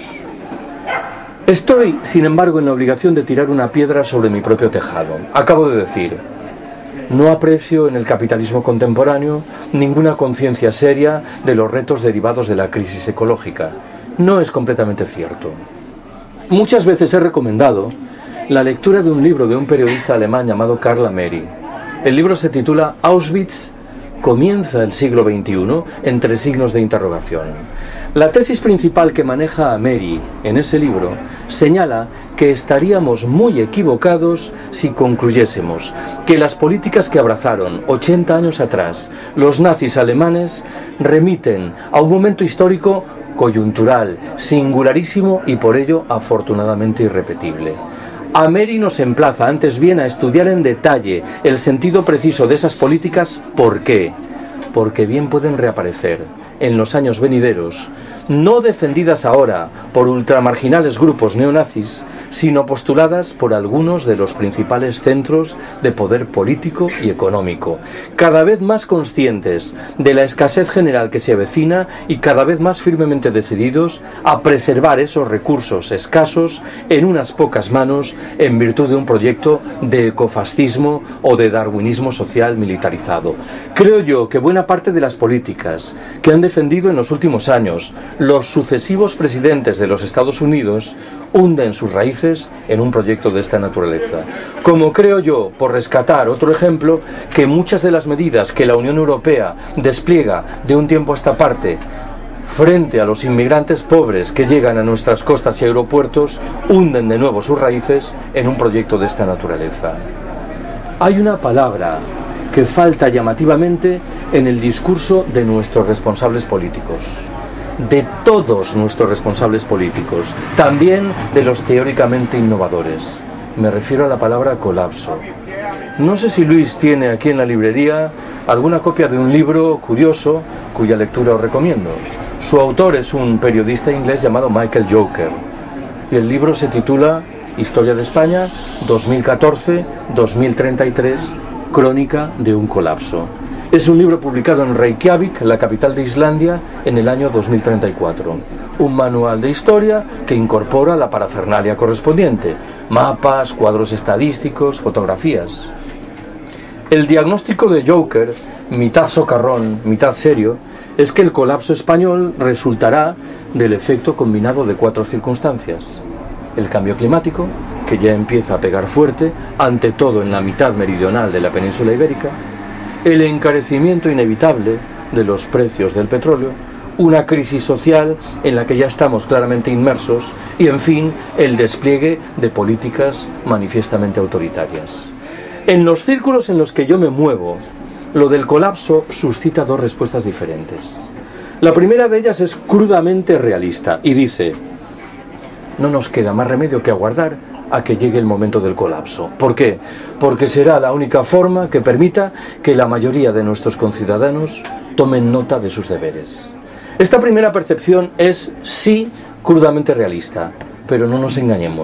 Estoy, sin embargo, en la obligación de tirar una piedra sobre mi propio tejado. Acabo de decir: no aprecio en el capitalismo contemporáneo ninguna conciencia seria de los retos derivados de la crisis ecológica. No es completamente cierto. Muchas veces he recomendado la lectura de un libro de un periodista alemán llamado Karl Ameri. El libro se titula Auschwitz comienza el siglo XXI, entre signos de interrogación. La tesis principal que maneja Ameri en ese libro señala que estaríamos muy equivocados si concluyésemos que las políticas que abrazaron 80 años atrás los nazis alemanes remiten a un momento histórico coyuntural, singularísimo y por ello afortunadamente irrepetible. Ameri nos emplaza antes bien a estudiar en detalle el sentido preciso de esas políticas. ¿Por qué? Porque bien pueden reaparecer en los años venideros, no defendidas ahora por ultramarginales grupos neonazis, sino postuladas por algunos de los principales centros de poder político y económico, cada vez más conscientes de la escasez general que se avecina y cada vez más firmemente decididos a preservar esos recursos escasos en unas pocas manos en virtud de un proyecto de ecofascismo o de darwinismo social militarizado. Creo yo que buena parte de las políticas que han defendido en los últimos años los sucesivos presidentes de los Estados Unidos hunden sus raíces en un proyecto de esta naturaleza. Como creo yo, por rescatar otro ejemplo, que muchas de las medidas que la Unión Europea despliega de un tiempo a esta parte frente a los inmigrantes pobres que llegan a nuestras costas y aeropuertos hunden de nuevo sus raíces en un proyecto de esta naturaleza. Hay una palabra que falta llamativamente en el discurso de nuestros responsables políticos, de todos nuestros responsables políticos, también de los teóricamente innovadores. Me refiero a la palabra colapso. No sé si Luis tiene aquí en la librería alguna copia de un libro curioso cuya lectura os recomiendo. Su autor es un periodista inglés llamado Michael Joker y el libro se titula Historia de España 2014-2033, Crónica de un colapso. Es un libro publicado en Reykjavik, la capital de Islandia, en el año 2034. Un manual de historia que incorpora la parafernalia correspondiente: mapas, cuadros estadísticos, fotografías. El diagnóstico de Joker, mitad socarrón, mitad serio, es que el colapso español resultará del efecto combinado de 4 circunstancias: el cambio climático, que ya empieza a pegar fuerte, ante todo en la mitad meridional de la península ibérica; el encarecimiento inevitable de los precios del petróleo; una crisis social en la que ya estamos claramente inmersos; y, en fin, el despliegue de políticas manifiestamente autoritarias. En los círculos en los que yo me muevo, lo del colapso suscita 2 respuestas diferentes. La primera de ellas es crudamente realista y dice: no nos queda más remedio que aguardar a que llegue el momento del colapso. ¿Por qué? Porque será la única forma que permita que la mayoría de nuestros conciudadanos tomen nota de sus deberes. Esta primera percepción es, sí, crudamente realista, pero no nos engañemos.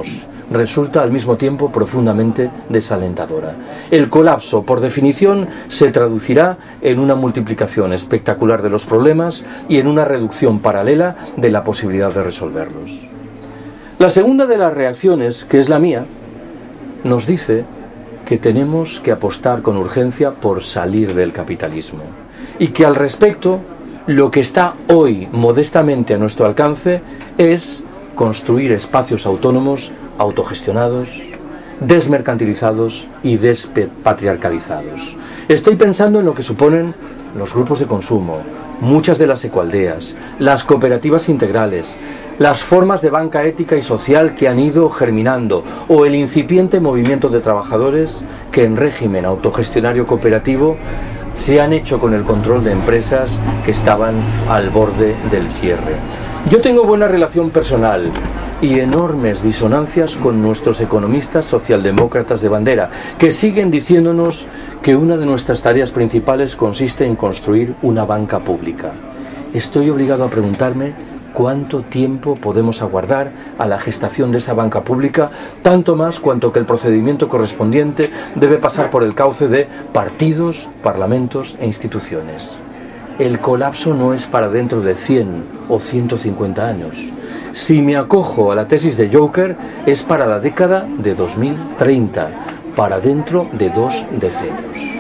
resulta al mismo tiempo profundamente desalentadora. El colapso, por definición, se traducirá en una multiplicación espectacular de los problemas y en una reducción paralela de la posibilidad de resolverlos. La segunda de las reacciones, que es la mía, nos dice que tenemos que apostar con urgencia por salir del capitalismo y que al respecto lo que está hoy modestamente a nuestro alcance es construir espacios autónomos, autogestionados, desmercantilizados y despatriarcalizados. Estoy pensando en lo que suponen los grupos de consumo, muchas de las ecoaldeas, las cooperativas integrales, las formas de banca ética y social que han ido germinando, o el incipiente movimiento de trabajadores que en régimen autogestionario cooperativo se han hecho con el control de empresas que estaban al borde del cierre. Yo tengo buena relación personal y enormes disonancias con nuestros economistas socialdemócratas de bandera, que siguen diciéndonos que una de nuestras tareas principales consiste en construir una banca pública. Estoy obligado a preguntarme cuánto tiempo podemos aguardar a la gestación de esa banca pública, tanto más cuanto que el procedimiento correspondiente debe pasar por el cauce de partidos, parlamentos e instituciones. El colapso no es para dentro de 100 o 150 años. Si me acojo a la tesis de Joker, es para la década de 2030, para dentro de 2 decenios.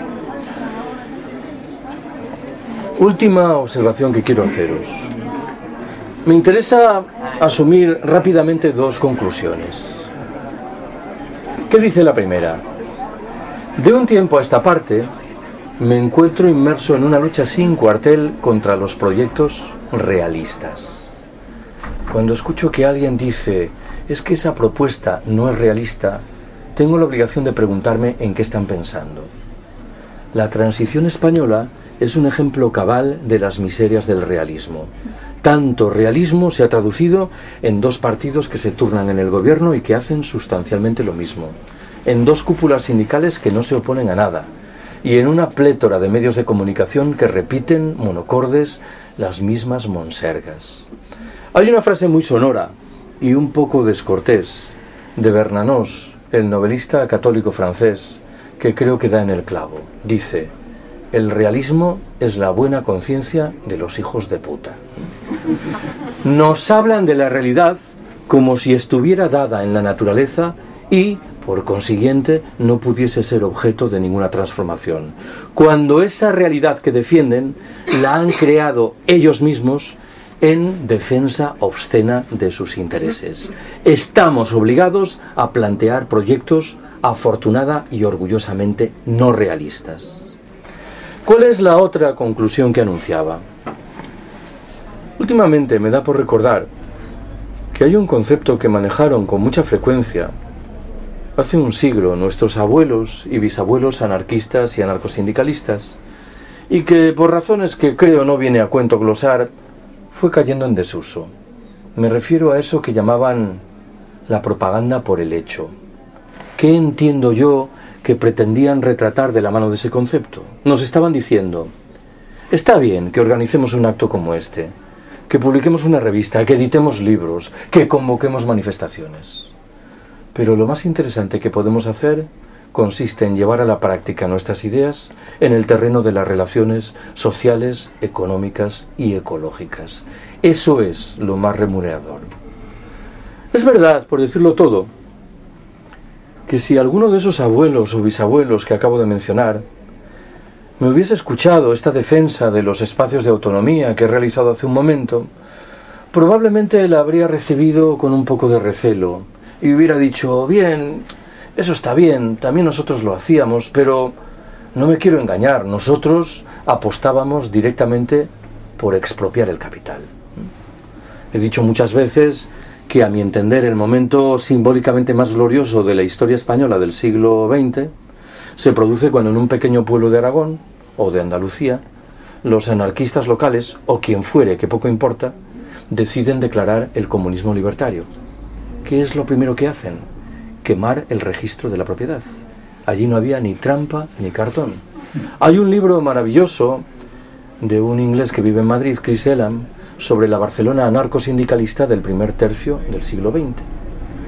Última observación que quiero haceros. Me interesa asumir rápidamente 2 conclusiones. ¿Qué dice la primera? De un tiempo a esta parte, me encuentro inmerso en una lucha sin cuartel contra los proyectos realistas. Cuando escucho que alguien dice, es que esa propuesta no es realista, tengo la obligación de preguntarme en qué están pensando. La transición española es un ejemplo cabal de las miserias del realismo. Tanto realismo se ha traducido en 2 partidos que se turnan en el gobierno y que hacen sustancialmente lo mismo, en 2 cúpulas sindicales que no se oponen a nada, y en una plétora de medios de comunicación que repiten monocordes las mismas monsergas. Hay una frase muy sonora y un poco descortés de Bernanos, el novelista católico francés, que creo que da en el clavo. Dice: el realismo es la buena conciencia de los hijos de puta. Nos hablan de la realidad como si estuviera dada en la naturaleza y, por consiguiente, no pudiese ser objeto de ninguna transformación, cuando esa realidad que defienden la han creado ellos mismos en defensa obscena de sus intereses. Estamos obligados a plantear proyectos afortunada y orgullosamente no realistas. ¿Cuál es la otra conclusión que anunciaba? Últimamente me da por recordar que hay un concepto que manejaron con mucha frecuencia hace un siglo nuestros abuelos y bisabuelos anarquistas y anarcosindicalistas, y que por razones que creo no viene a cuento glosar, fue cayendo en desuso. Me refiero a eso que llamaban la propaganda por el hecho. ¿Qué entiendo yo que pretendían retratar de la mano de ese concepto? Nos estaban diciendo: está bien que organicemos un acto como este, que publiquemos una revista, que editemos libros, que convoquemos manifestaciones. Pero lo más interesante que podemos hacer consiste en llevar a la práctica nuestras ideas en el terreno de las relaciones sociales, económicas y ecológicas. Eso es lo más remunerador. Es verdad, por decirlo todo, que si alguno de esos abuelos o bisabuelos que acabo de mencionar me hubiese escuchado esta defensa de los espacios de autonomía que he realizado hace un momento, probablemente la habría recibido con un poco de recelo y hubiera dicho: bien, eso está bien, también nosotros lo hacíamos, pero no me quiero engañar, nosotros apostábamos directamente por expropiar el capital. He dicho muchas veces que, a mi entender, el momento simbólicamente más glorioso de la historia española del siglo XX se produce cuando en un pequeño pueblo de Aragón o de Andalucía los anarquistas locales, o quien fuere, que poco importa, deciden declarar el comunismo libertario. ¿Qué es lo primero que hacen? Quemar el registro de la propiedad. Allí no había ni trampa ni cartón. Hay un libro maravilloso de un inglés que vive en Madrid, Chris Elam, sobre la Barcelona anarcosindicalista del primer tercio del siglo XX.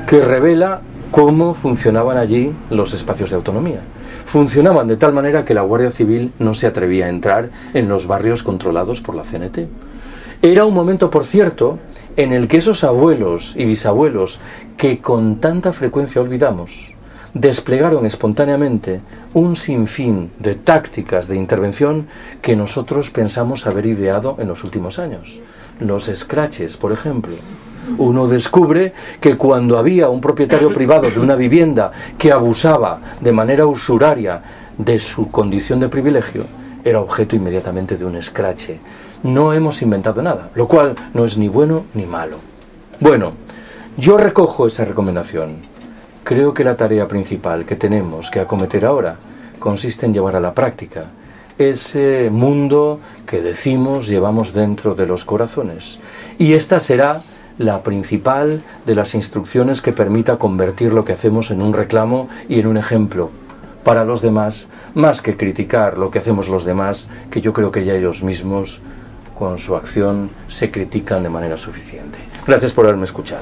que revela cómo funcionaban allí los espacios de autonomía. Funcionaban de tal manera que la Guardia Civil no se atrevía a entrar en los barrios controlados por la CNT. Era un momento, por cierto, en el que esos abuelos y bisabuelos que con tanta frecuencia olvidamos, desplegaron espontáneamente un sinfín de tácticas de intervención que nosotros pensamos haber ideado en los últimos años. Los scratches, por ejemplo. Uno descubre que cuando había un propietario privado de una vivienda que abusaba de manera usuraria de su condición de privilegio, era objeto inmediatamente de un escrache. No hemos inventado nada, lo cual no es ni bueno ni malo. Bueno, yo recojo esa recomendación. Creo que la tarea principal que tenemos que acometer ahora consiste en llevar a la práctica ese mundo que decimos llevamos dentro de los corazones. Y esta será la principal de las instrucciones que permita convertir lo que hacemos en un reclamo y en un ejemplo para los demás, más que criticar lo que hacemos los demás, que yo creo que ya ellos mismos con su acción se critican de manera suficiente. Gracias por haberme escuchado.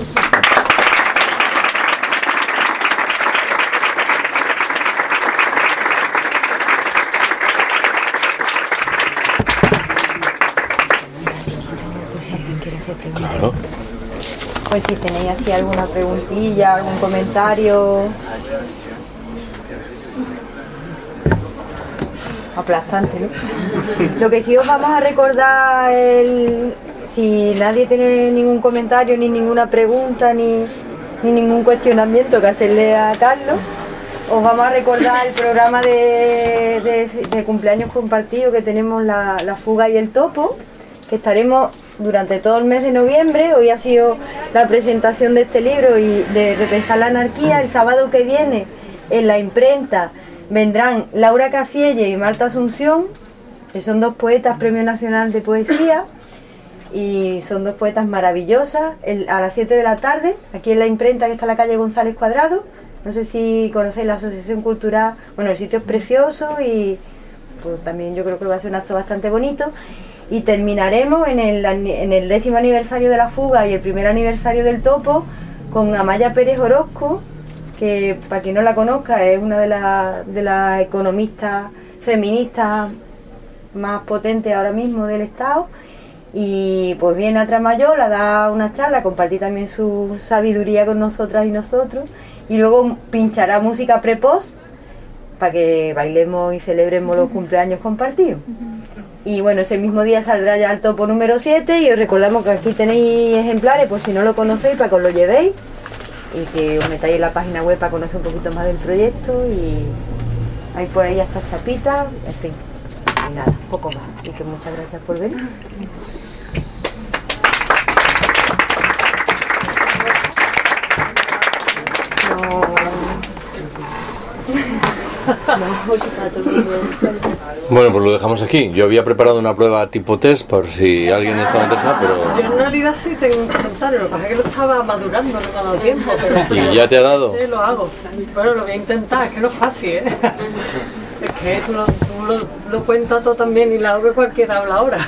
Claro. Pues si tenéis así alguna preguntilla, algún comentario. Aplastante, ¿no? Lo que sí os vamos a recordar, si nadie tiene ningún comentario, ni ninguna pregunta, ni ningún cuestionamiento que hacerle a Carlos, os vamos a recordar el programa de cumpleaños compartido que tenemos, la fuga y el topo, que estaremos durante todo el mes de noviembre. Hoy ha sido la presentación de este libro y de Repensar la anarquía. El sábado que viene en la imprenta vendrán Laura Casielle y Marta Asunción, que son dos poetas Premio Nacional de Poesía, y son dos poetas maravillosas. A las 7 de la tarde, aquí en la imprenta, que está en la calle González Cuadrado. No sé si conocéis la Asociación Cultural. Bueno, el sitio es precioso y pues también yo creo que va a ser un acto bastante bonito. Y terminaremos en el 10º aniversario de la fuga y el primer aniversario del topo con Amaya Pérez Orozco, que para quien no la conozca es una de las economistas feministas más potentes ahora mismo del Estado, y pues viene a Tramayola, da una charla, compartir también su sabiduría con nosotras y nosotros, y luego pinchará música pre-post para que bailemos y celebremos los cumpleaños compartidos. Y bueno, ese mismo día saldrá ya el topo número 7 y os recordamos que aquí tenéis ejemplares, por si no lo conocéis, para que os lo llevéis y que os metáis en la página web para conocer un poquito más del proyecto, y hay por ahí hasta chapitas, en fin, y nada, poco más. Y que muchas gracias por venir. Bueno, pues lo dejamos aquí. Yo había preparado una prueba tipo test por si alguien estaba interesado, pero... Yo en realidad sí tengo un comentario, lo que pasa es que lo estaba madurando, no me ha dado tiempo. Pero ¿y ya te ha dado? Sí, lo hago. Bueno, lo voy a intentar, es que no es fácil, ¿eh? Es que tú lo cuentas todo también y lo hago que cualquiera habla ahora.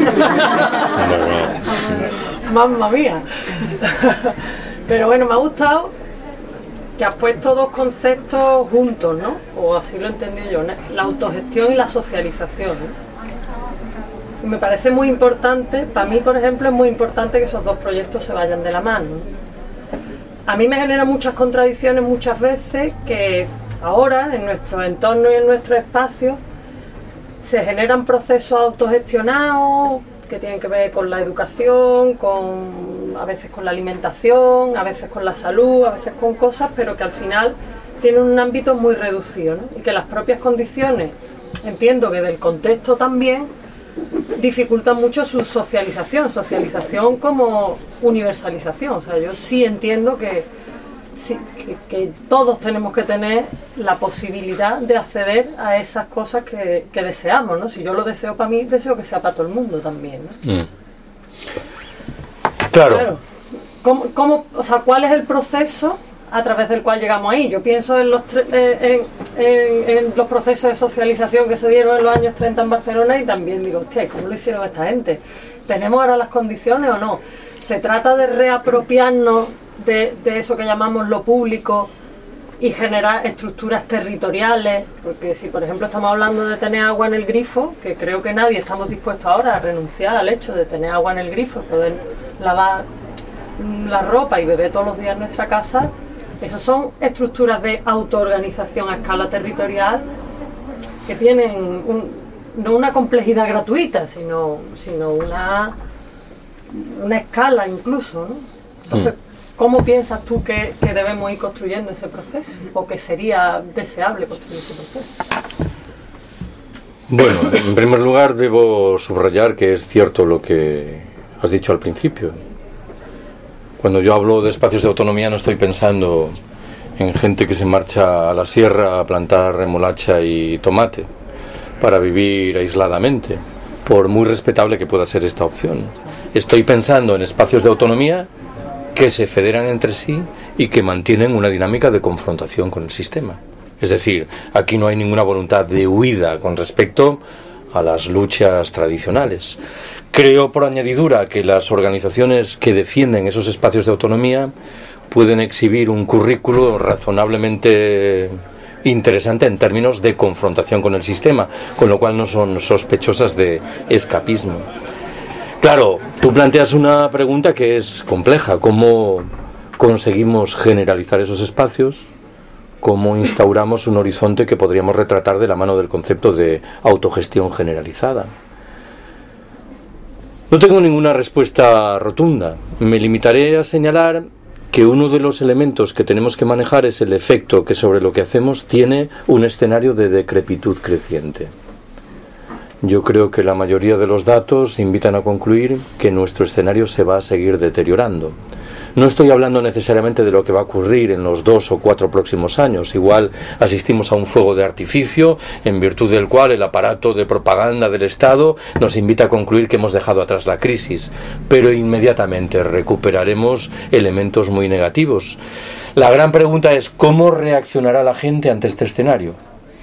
Mamma mía. Pero bueno, me ha gustado que has puesto dos conceptos juntos, ¿no? O así lo entendí yo, ¿no? La autogestión y la socialización, ¿no? Y me parece muy importante, para mí, por ejemplo, es muy importante que esos dos proyectos se vayan de la mano, ¿no? A mí me genera muchas contradicciones muchas veces que ahora, en nuestro entorno y en nuestro espacio, se generan procesos autogestionados que tienen que ver con la educación, a veces con la alimentación, a veces con la salud, a veces con cosas, pero que al final tienen un ámbito muy reducido, ¿no? Y que las propias condiciones, entiendo que del contexto también, dificultan mucho su socialización como universalización. O sea, yo sí entiendo que todos tenemos que tener la posibilidad de acceder a esas cosas que deseamos, ¿no? Si yo lo deseo para mí, deseo que sea para todo el mundo también, ¿no? Claro. ¿Cómo, o sea, cuál es el proceso a través del cual llegamos ahí? Yo pienso en los procesos de socialización que se dieron en los años 30 en Barcelona y también digo, hostia, ¿cómo lo hicieron esta gente? ¿Tenemos ahora las condiciones o no? Se trata de reapropiarnos de eso que llamamos lo público y generar estructuras territoriales, porque si por ejemplo estamos hablando de tener agua en el grifo, que creo que nadie estamos dispuestos ahora a renunciar al hecho de tener agua en el grifo, poder lavar la ropa y beber todos los días en nuestra casa, esas son estructuras de autoorganización a escala territorial que tienen no una complejidad gratuita, sino una escala incluso, ¿no? Entonces, ¿cómo piensas tú que debemos ir construyendo ese proceso? ¿O que sería deseable construir ese proceso? Bueno, en primer lugar debo subrayar que es cierto lo que has dicho al principio. Cuando yo hablo de espacios de autonomía no estoy pensando en gente que se marcha a la sierra a plantar remolacha y tomate para vivir aisladamente, por muy respetable que pueda ser esta opción. Estoy pensando en espacios de autonomía que se federan entre sí y que mantienen una dinámica de confrontación con el sistema. Es decir, aquí no hay ninguna voluntad de huida con respecto a las luchas tradicionales. Creo, por añadidura, que las organizaciones que defienden esos espacios de autonomía pueden exhibir un currículo razonablemente interesante en términos de confrontación con el sistema, con lo cual no son sospechosas de escapismo. Claro, tú planteas una pregunta que es compleja. ¿Cómo conseguimos generalizar esos espacios? ¿Cómo instauramos un horizonte que podríamos retratar de la mano del concepto de autogestión generalizada? No tengo ninguna respuesta rotunda. Me limitaré a señalar que uno de los elementos que tenemos que manejar es el efecto que sobre lo que hacemos tiene un escenario de decrepitud creciente. Yo creo que la mayoría de los datos invitan a concluir que nuestro escenario se va a seguir deteriorando. No estoy hablando necesariamente de lo que va a ocurrir en los 2 o 4 próximos años. Igual asistimos a un fuego de artificio, en virtud del cual el aparato de propaganda del Estado nos invita a concluir que hemos dejado atrás la crisis, pero inmediatamente recuperaremos elementos muy negativos. La gran pregunta es ¿cómo reaccionará la gente ante este escenario?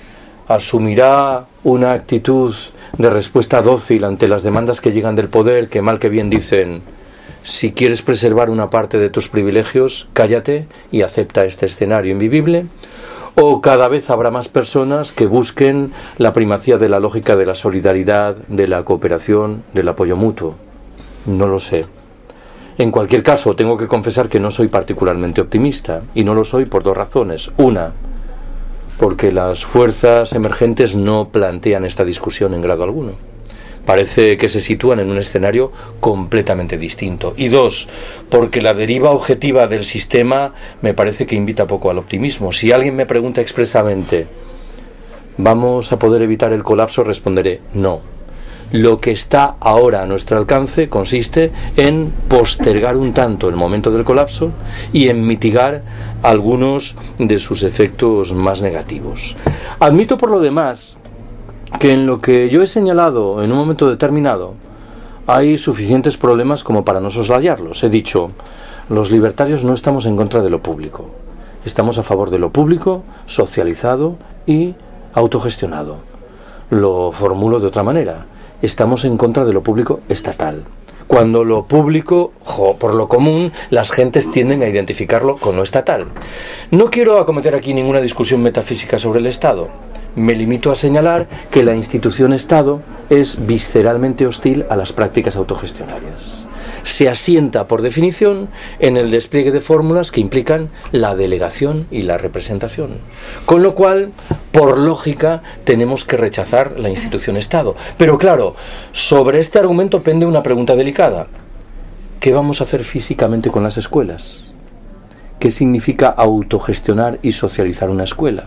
¿Asumirá una actitud de respuesta dócil ante las demandas que llegan del poder, que mal que bien dicen: si quieres preservar una parte de tus privilegios, cállate y acepta este escenario invivible? ¿O cada vez habrá más personas que busquen la primacía de la lógica de la solidaridad, de la cooperación, del apoyo mutuo? No lo sé. En cualquier caso, tengo que confesar que no soy particularmente optimista, y no lo soy por 2 razones. Una, porque las fuerzas emergentes no plantean esta discusión en grado alguno. Parece que se sitúan en un escenario completamente distinto. Y 2, porque la deriva objetiva del sistema me parece que invita poco al optimismo. Si alguien me pregunta expresamente, ¿vamos a poder evitar el colapso?, responderé no. Lo que está ahora a nuestro alcance consiste en postergar un tanto el momento del colapso y en mitigar algunos de sus efectos más negativos. Admito por lo demás que en lo que yo he señalado en un momento determinado hay suficientes problemas como para no soslayarlos. He dicho, los libertarios no estamos en contra de lo público, estamos a favor de lo público, socializado y autogestionado. Lo formulo de otra manera, estamos en contra de lo público estatal. Cuando lo público, por lo común, las gentes tienden a identificarlo con lo estatal. No quiero acometer aquí ninguna discusión metafísica sobre el Estado. Me limito a señalar que la institución Estado es visceralmente hostil a las prácticas autogestionarias. Se asienta, por definición, en el despliegue de fórmulas que implican la delegación y la representación. Con lo cual, por lógica, tenemos que rechazar la institución Estado. Pero claro, sobre este argumento pende una pregunta delicada. ¿Qué vamos a hacer físicamente con las escuelas? ¿Qué significa autogestionar y socializar una escuela?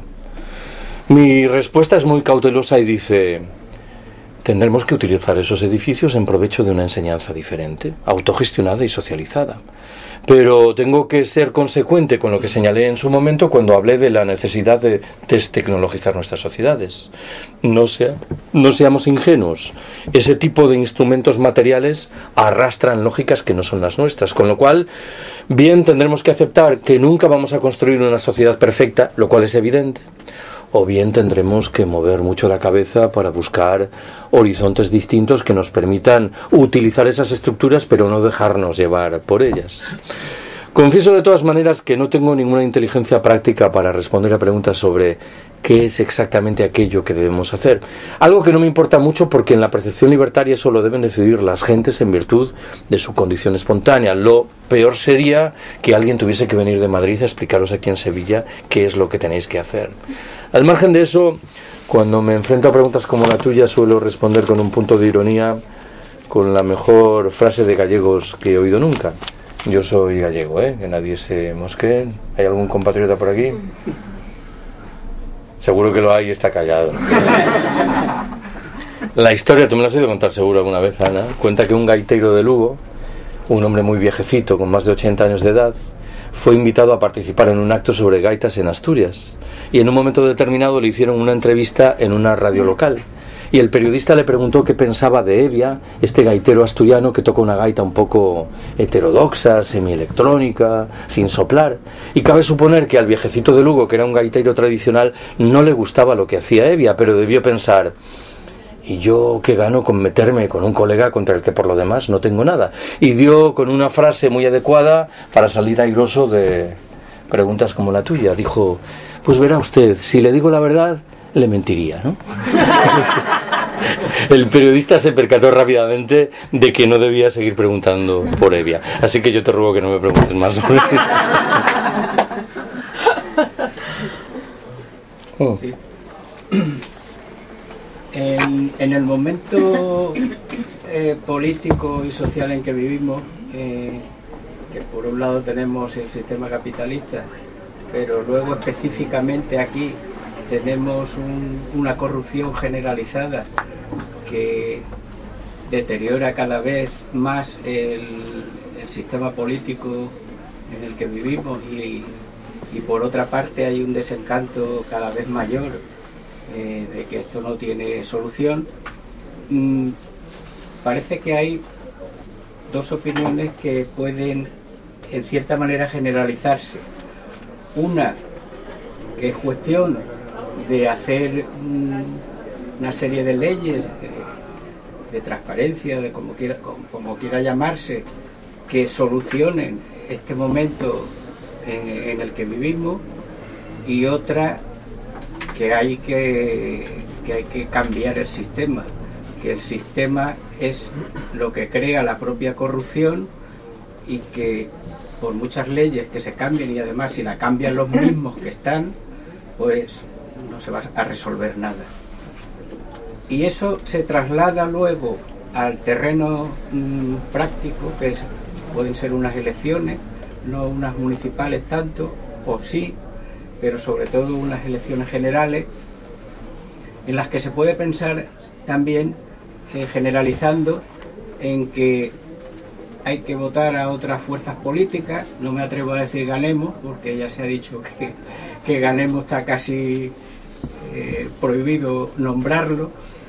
Mi respuesta es muy cautelosa y dice: tendremos que utilizar esos edificios en provecho de una enseñanza diferente, autogestionada y socializada. Pero tengo que ser consecuente con lo que señalé en su momento cuando hablé de la necesidad de destecnologizar nuestras sociedades. No seamos ingenuos. Ese tipo de instrumentos materiales arrastran lógicas que no son las nuestras, con lo cual, bien tendremos que aceptar que nunca vamos a construir una sociedad perfecta, lo cual es evidente, o bien tendremos que mover mucho la cabeza para buscar horizontes distintos que nos permitan utilizar esas estructuras pero no dejarnos llevar por ellas. Confieso de todas maneras que no tengo ninguna inteligencia práctica para responder a preguntas sobre qué es exactamente aquello que debemos hacer. Algo que no me importa mucho porque en la percepción libertaria eso lo deben decidir las gentes en virtud de su condición espontánea. Lo peor sería que alguien tuviese que venir de Madrid a explicaros aquí en Sevilla qué es lo que tenéis que hacer. Al margen de eso, cuando me enfrento a preguntas como la tuya suelo responder con un punto de ironía, con la mejor frase de gallegos que he oído nunca. Yo soy gallego, que nadie se mosquee. ¿Hay algún compatriota por aquí? Seguro que lo hay y está callado. La historia, tú me la has oído contar seguro alguna vez, Ana. Cuenta que un gaitero de Lugo, un hombre muy viejecito, con más de 80 años de edad, fue invitado a participar en un acto sobre gaitas en Asturias. Y en un momento determinado le hicieron una entrevista en una radio local. Y el periodista le preguntó qué pensaba de Evia, este gaitero asturiano que toca una gaita un poco heterodoxa, semielectrónica, sin soplar. Y cabe suponer que al viejecito de Lugo, que era un gaitero tradicional, no le gustaba lo que hacía Evia, pero debió pensar: ¿y yo qué gano con meterme con un colega contra el que por lo demás no tengo nada? Y dio con una frase muy adecuada para salir airoso de preguntas como la tuya. Dijo: pues verá usted, si le digo la verdad, le mentiría, ¿no? El periodista se percató rápidamente de que no debía seguir preguntando por Evia. Así que yo te ruego que no me preguntes más sobre eso. Oh. Sí. En el momento político y social en que vivimos, que por un lado tenemos el sistema capitalista, pero luego específicamente aquí tenemos una corrupción generalizada que deteriora cada vez más el sistema político en el que vivimos y por otra parte hay un desencanto cada vez mayor de que esto no tiene solución. Parece que hay dos opiniones que pueden en cierta manera generalizarse. Una que es cuestión de hacer una serie de leyes de transparencia, de como quiera llamarse, que solucionen este momento en el que vivimos, y otra que hay que cambiar el sistema, que el sistema es lo que crea la propia corrupción y que por muchas leyes que se cambien, y además si la cambian los mismos que están, pues no se va a resolver nada. Y eso se traslada luego al terreno práctico, que pueden ser unas elecciones, no unas municipales tanto, o sí, pero sobre todo unas elecciones generales, en las que se puede pensar también, generalizando, en que hay que votar a otras fuerzas políticas. No me atrevo a decir ganemos, porque ya se ha dicho que ganemos está casi prohibido nombrarlo,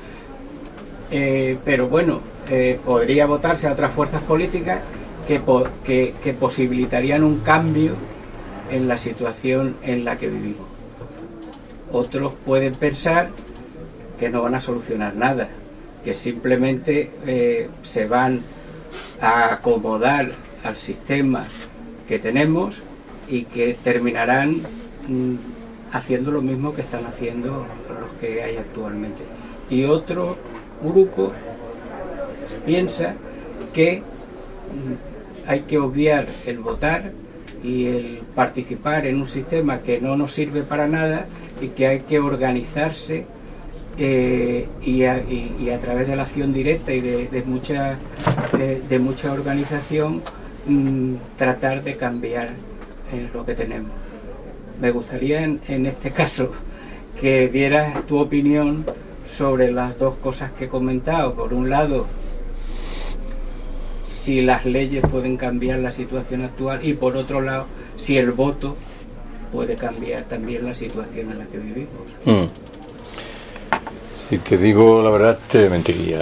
pero bueno, podría votarse a otras fuerzas políticas que posibilitarían un cambio en la situación en la que vivimos. Otros pueden pensar que no van a solucionar nada, que simplemente se van a acomodar al sistema que tenemos y que terminarán haciendo lo mismo que están haciendo los que hay actualmente. Y otro grupo piensa que hay que obviar el votar y el participar en un sistema que no nos sirve para nada, y que hay que organizarse y a través de la acción directa y de mucha organización tratar de cambiar lo que tenemos. Me gustaría en este caso que dieras tu opinión sobre las dos cosas que he comentado. Por un lado, si las leyes pueden cambiar la situación actual, y por otro lado, si el voto puede cambiar también la situación en la que vivimos. Si te digo la verdad, te mentiría,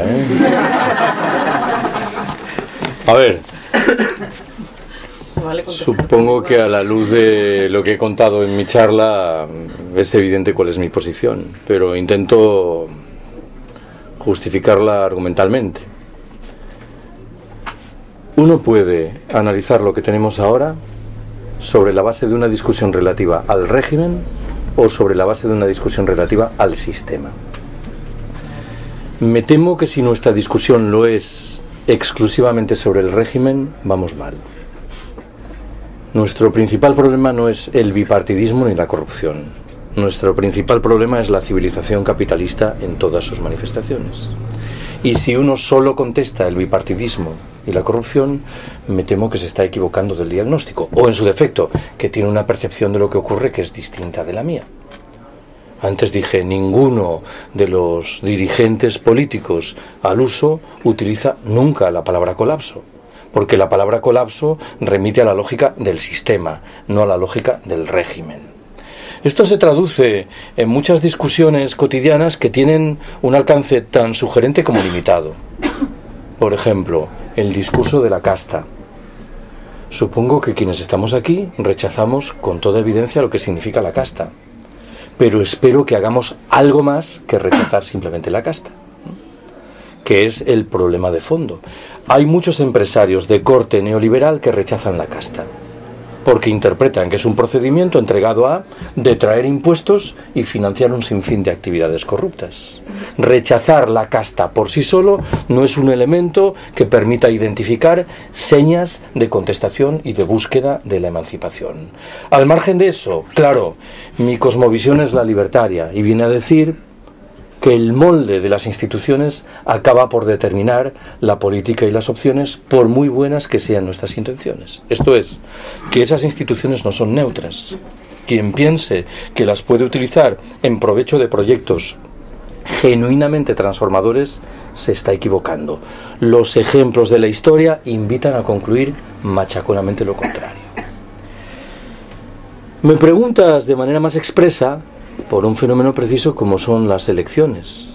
A ver, supongo que a la luz de lo que he contado en mi charla es evidente cuál es mi posición, pero intento justificarla argumentalmente. Uno puede analizar lo que tenemos ahora sobre la base de una discusión relativa al régimen o sobre la base de una discusión relativa al sistema. Me temo que si nuestra discusión lo es exclusivamente sobre el régimen, vamos mal. Nuestro principal problema no es el bipartidismo ni la corrupción. Nuestro principal problema es la civilización capitalista en todas sus manifestaciones. Y si uno solo contesta el bipartidismo y la corrupción, me temo que se está equivocando del diagnóstico, o en su defecto, que tiene una percepción de lo que ocurre que es distinta de la mía. Antes dije, ninguno de los dirigentes políticos al uso utiliza nunca la palabra colapso, porque la palabra colapso remite a la lógica del sistema, no a la lógica del régimen. Esto se traduce en muchas discusiones cotidianas que tienen un alcance tan sugerente como limitado. Por ejemplo, el discurso de la casta. Supongo que quienes estamos aquí rechazamos con toda evidencia lo que significa la casta, pero espero que hagamos algo más que rechazar simplemente la casta, que es el problema de fondo. Hay muchos empresarios de corte neoliberal que rechazan la casta, porque interpretan que es un procedimiento entregado a detraer impuestos y financiar un sinfín de actividades corruptas. Rechazar la casta por sí solo no es un elemento que permita identificar señas de contestación y de búsqueda de la emancipación. Al margen de eso, claro, mi cosmovisión es la libertaria y viene a decir que el molde de las instituciones acaba por determinar la política y las opciones, por muy buenas que sean nuestras intenciones. Esto es, que esas instituciones no son neutras. Quien piense que las puede utilizar en provecho de proyectos genuinamente transformadores se está equivocando. Los ejemplos de la historia invitan a concluir machaconamente lo contrario. Me preguntas de manera más expresa por un fenómeno preciso como son las elecciones.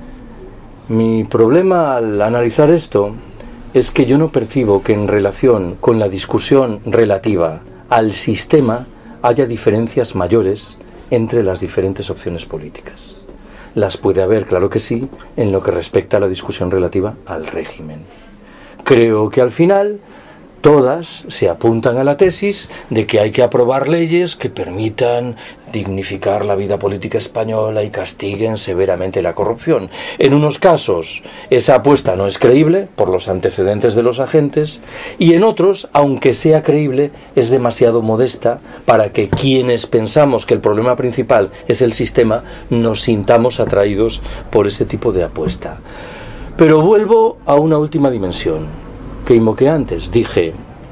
Mi problema al analizar esto es que yo no percibo que en relación con la discusión relativa al sistema haya diferencias mayores entre las diferentes opciones políticas. Las puede haber, claro que sí, en lo que respecta a la discusión relativa al régimen. Creo que al final todas se apuntan a la tesis de que hay que aprobar leyes que permitan dignificar la vida política española y castiguen severamente la corrupción. En unos casos, esa apuesta no es creíble por los antecedentes de los agentes, y en otros, aunque sea creíble, es demasiado modesta para que quienes pensamos que el problema principal es el sistema nos sintamos atraídos por ese tipo de apuesta. Pero vuelvo a una última dimensión que invoqué antes. Dije,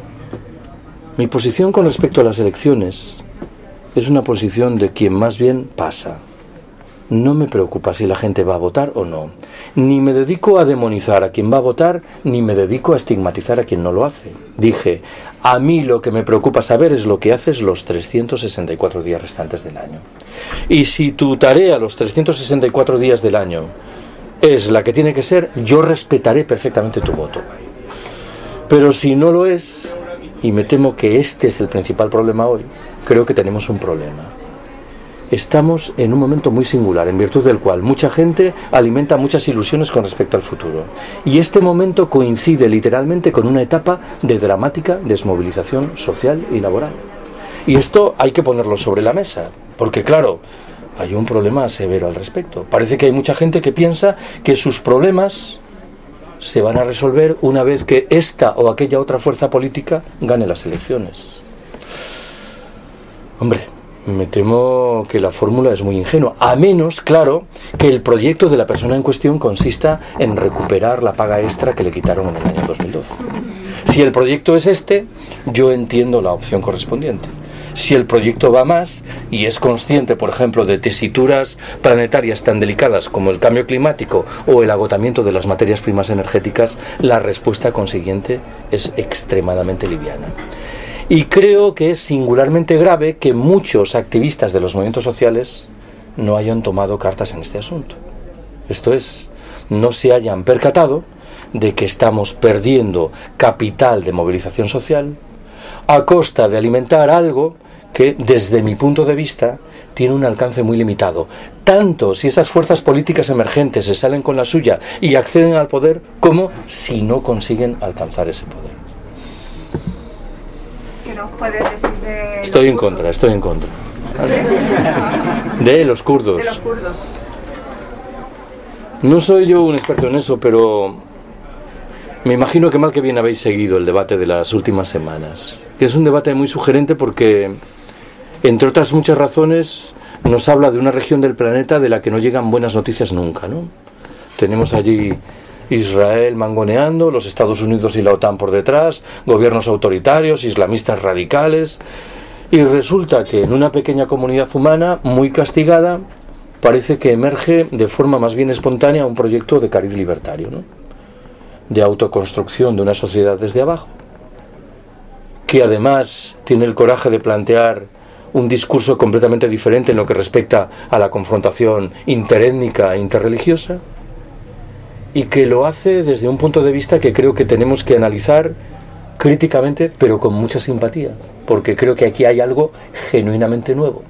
mi posición con respecto a las elecciones es una posición de quien más bien pasa. No me preocupa si la gente va a votar o no. Ni me dedico a demonizar a quien va a votar, ni me dedico a estigmatizar a quien no lo hace. Dije, a mí lo que me preocupa saber es lo que haces los 364 días restantes del año. Y si tu tarea los 364 días del año es la que tiene que ser, yo respetaré perfectamente tu voto. Pero si no lo es, y me temo que este es el principal problema hoy, creo que tenemos un problema. Estamos en un momento muy singular, en virtud del cual mucha gente alimenta muchas ilusiones con respecto al futuro. Y este momento coincide literalmente con una etapa de dramática desmovilización social y laboral. Y esto hay que ponerlo sobre la mesa, porque claro, hay un problema severo al respecto. Parece que hay mucha gente que piensa que sus problemas se van a resolver una vez que esta o aquella otra fuerza política gane las elecciones. Hombre, me temo que la fórmula es muy ingenua, a menos, claro, que el proyecto de la persona en cuestión consista en recuperar la paga extra que le quitaron en el año 2012. Si el proyecto es este, yo entiendo la opción correspondiente. Si el proyecto va más y es consciente, por ejemplo, de tesituras planetarias tan delicadas como el cambio climático o el agotamiento de las materias primas energéticas, la respuesta consiguiente es extremadamente liviana. Y creo que es singularmente grave que muchos activistas de los movimientos sociales no hayan tomado cartas en este asunto. Esto es, no se hayan percatado de que estamos perdiendo capital de movilización social a costa de alimentar algo que, desde mi punto de vista, tiene un alcance muy limitado, tanto si esas fuerzas políticas emergentes se salen con la suya y acceden al poder, como si no consiguen alcanzar ese poder. ¿Qué nos puedes decir de Estoy en contra. ¿Vale? De los kurdos. De los kurdos. No soy yo un experto en eso, pero me imagino que mal que bien habéis seguido el debate de las últimas semanas. Que es un debate muy sugerente porque, entre otras muchas razones, nos habla de una región del planeta de la que no llegan buenas noticias nunca, ¿no? Tenemos allí Israel mangoneando, los Estados Unidos y la OTAN por detrás, gobiernos autoritarios, islamistas radicales, y resulta que en una pequeña comunidad humana muy castigada parece que emerge de forma más bien espontánea un proyecto de cariz libertario, ¿no? De autoconstrucción de una sociedad desde abajo, que además tiene el coraje de plantear un discurso completamente diferente en lo que respecta a la confrontación interétnica e interreligiosa, y que lo hace desde un punto de vista que creo que tenemos que analizar críticamente, pero con mucha simpatía, porque creo que aquí hay algo genuinamente nuevo.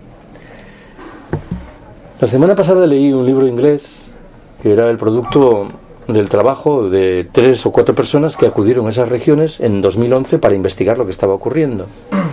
La semana pasada leí un libro inglés que era el producto del trabajo de 3 o 4 personas que acudieron a esas regiones en 2011 para investigar lo que estaba ocurriendo.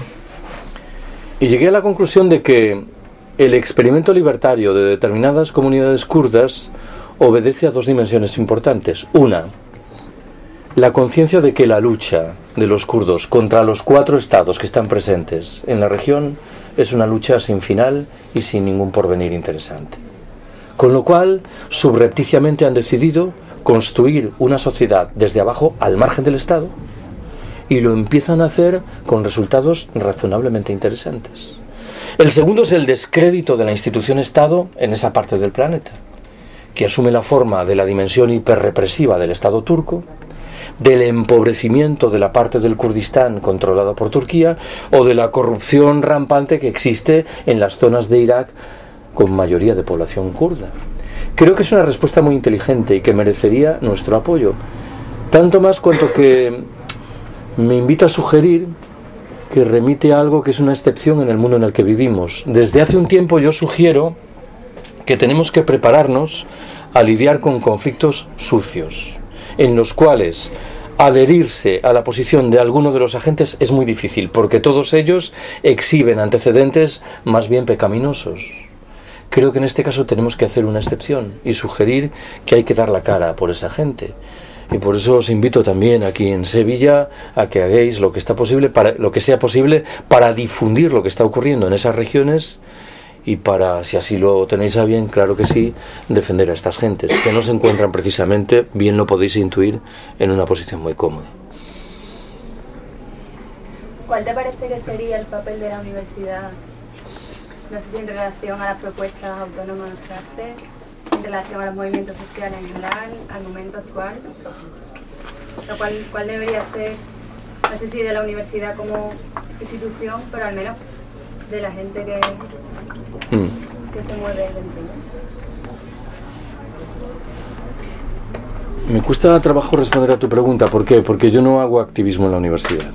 Y llegué a la conclusión de que el experimento libertario de determinadas comunidades kurdas obedece a 2 dimensiones importantes. Una, la conciencia de que la lucha de los kurdos contra los 4 estados que están presentes en la región es una lucha sin final y sin ningún porvenir interesante. Con lo cual, subrepticiamente han decidido construir una sociedad desde abajo al margen del Estado, y lo empiezan a hacer con resultados razonablemente interesantes. El segundo es el descrédito de la institución Estado en esa parte del planeta, que asume la forma de la dimensión hiperrepresiva del Estado turco, del empobrecimiento de la parte del Kurdistán controlada por Turquía, o de la corrupción rampante que existe en las zonas de Irak con mayoría de población kurda. Creo que es una respuesta muy inteligente y que merecería nuestro apoyo, tanto más cuanto que me invita a sugerir que remite a algo que es una excepción en el mundo en el que vivimos. Desde hace un tiempo yo sugiero que tenemos que prepararnos a lidiar con conflictos sucios, en los cuales adherirse a la posición de alguno de los agentes es muy difícil, porque todos ellos exhiben antecedentes más bien pecaminosos. Creo que en este caso tenemos que hacer una excepción y sugerir que hay que dar la cara por esa gente. Y por eso os invito también aquí en Sevilla a que hagáis lo que sea posible para difundir lo que está ocurriendo en esas regiones y para, si así lo tenéis a bien, claro que sí, defender a estas gentes que no se encuentran precisamente, bien lo podéis intuir, en una posición muy cómoda. ¿Cuál te parece que sería el papel de la universidad? No sé si en relación a las propuestas autónomas que hace, en relación a los movimientos sociales en general, al momento actual. ¿Cuál debería ser, no sé si de la universidad como institución, pero al menos de la gente que se mueve dentro? Me cuesta trabajo responder a tu pregunta. ¿Por qué? Porque yo no hago activismo en la universidad.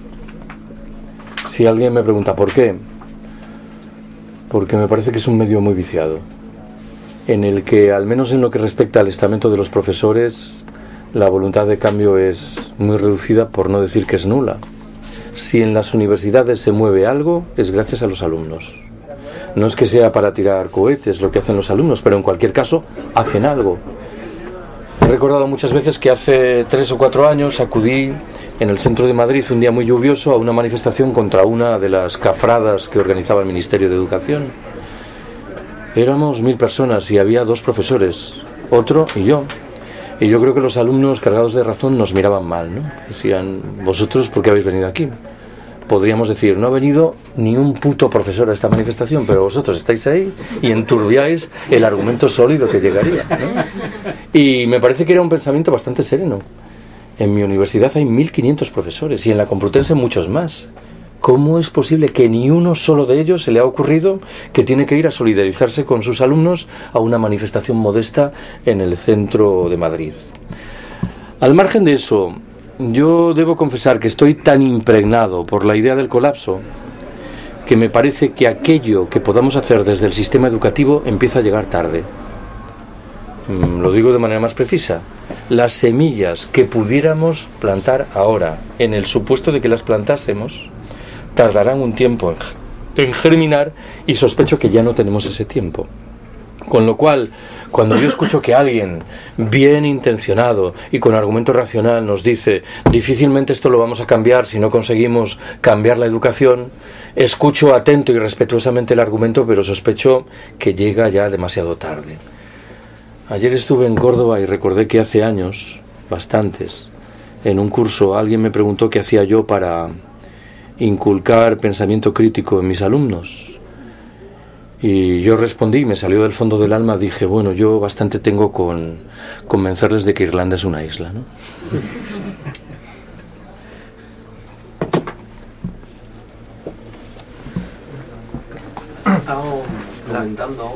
Si alguien me pregunta ¿por qué? Porque me parece que es un medio muy viciado, en el que, al menos en lo que respecta al estamento de los profesores, la voluntad de cambio es muy reducida, por no decir que es nula. Si en las universidades se mueve algo, es gracias a los alumnos. No es que sea para tirar cohetes lo que hacen los alumnos, pero en cualquier caso hacen algo. He recordado muchas veces que hace 3 o 4 años acudí en el centro de Madrid, un día muy lluvioso, a una manifestación contra una de las cafradas que organizaba el Ministerio de Educación. Éramos 1000 personas y había 2 profesores, otro y yo. Y yo creo que los alumnos, cargados de razón, nos miraban mal, ¿no? Decían, ¿vosotros por qué habéis venido aquí? Podríamos decir, no ha venido ni un puto profesor a esta manifestación, pero vosotros estáis ahí y enturbiáis el argumento sólido que llegaría, ¿no? Y me parece que era un pensamiento bastante sereno. En mi universidad hay 1500 profesores y en la Complutense muchos más. ¿Cómo es posible que ni uno solo de ellos se le ha ocurrido que tiene que ir a solidarizarse con sus alumnos a una manifestación modesta en el centro de Madrid? Al margen de eso, yo debo confesar que estoy tan impregnado por la idea del colapso que me parece que aquello que podamos hacer desde el sistema educativo empieza a llegar tarde. Lo digo de manera más precisa. Las semillas que pudiéramos plantar ahora, en el supuesto de que las plantásemos, tardarán un tiempo en germinar, y sospecho que ya no tenemos ese tiempo. Con lo cual, cuando yo escucho que alguien bien intencionado y con argumento racional nos dice difícilmente esto lo vamos a cambiar si no conseguimos cambiar la educación, escucho atento y respetuosamente el argumento, pero sospecho que llega ya demasiado tarde. Ayer estuve en Córdoba y recordé que hace años, bastantes, en un curso alguien me preguntó qué hacía yo para inculcar pensamiento crítico en mis alumnos. Y yo respondí, me salió del fondo del alma, dije, bueno, yo bastante tengo con convencerles de que Irlanda es una isla, ¿no? Has estado comentando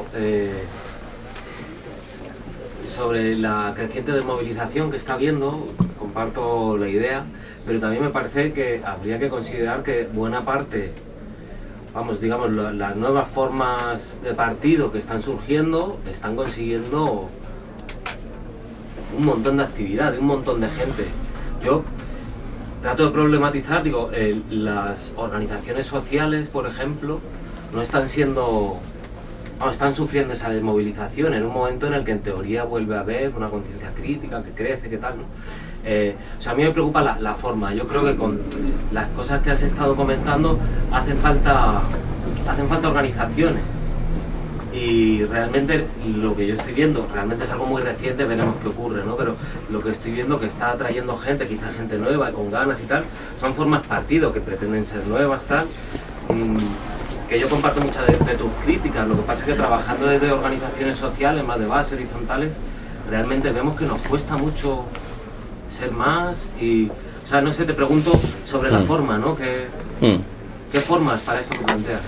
sobre la creciente desmovilización que está habiendo, comparto la idea, pero también me parece que habría que considerar que buena parte, digamos, las nuevas formas de partido que están surgiendo están consiguiendo un montón de actividad, un montón de gente. Yo trato de problematizar, las organizaciones sociales, por ejemplo, no están siendo, están sufriendo esa desmovilización en un momento en el que en teoría vuelve a haber una conciencia crítica que crece, que tal, ¿no? A mí me preocupa la forma. Yo creo que con las cosas que has estado comentando hacen falta organizaciones, y realmente lo que yo estoy viendo, realmente es algo muy reciente, veremos qué ocurre, ¿no? Pero lo que estoy viendo que está atrayendo gente, quizá gente nueva, con ganas y tal, son formas partido que pretenden ser nuevas, tal, que yo comparto muchas de tus críticas. Lo que pasa es que trabajando desde organizaciones sociales más de base, horizontales, realmente vemos que nos cuesta mucho ser más. Y, no sé, te pregunto sobre la forma, ¿no? ¿Qué formas para esto que planteas?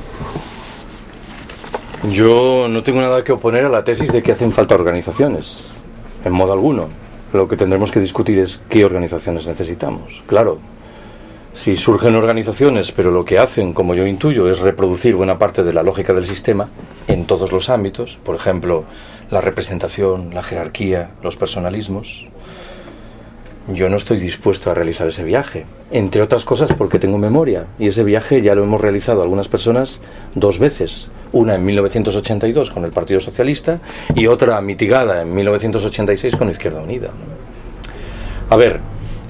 Yo no tengo nada que oponer a la tesis de que hacen falta organizaciones, en modo alguno. Lo que tendremos que discutir es qué organizaciones necesitamos. Claro, si surgen organizaciones, pero lo que hacen, como yo intuyo, es reproducir buena parte de la lógica del sistema en todos los ámbitos, por ejemplo, la representación, la jerarquía, los personalismos, yo no estoy dispuesto a realizar ese viaje, entre otras cosas porque tengo memoria, y ese viaje ya lo hemos realizado algunas personas 2 veces, una en 1982 con el Partido Socialista y otra mitigada en 1986 con Izquierda Unida. A ver,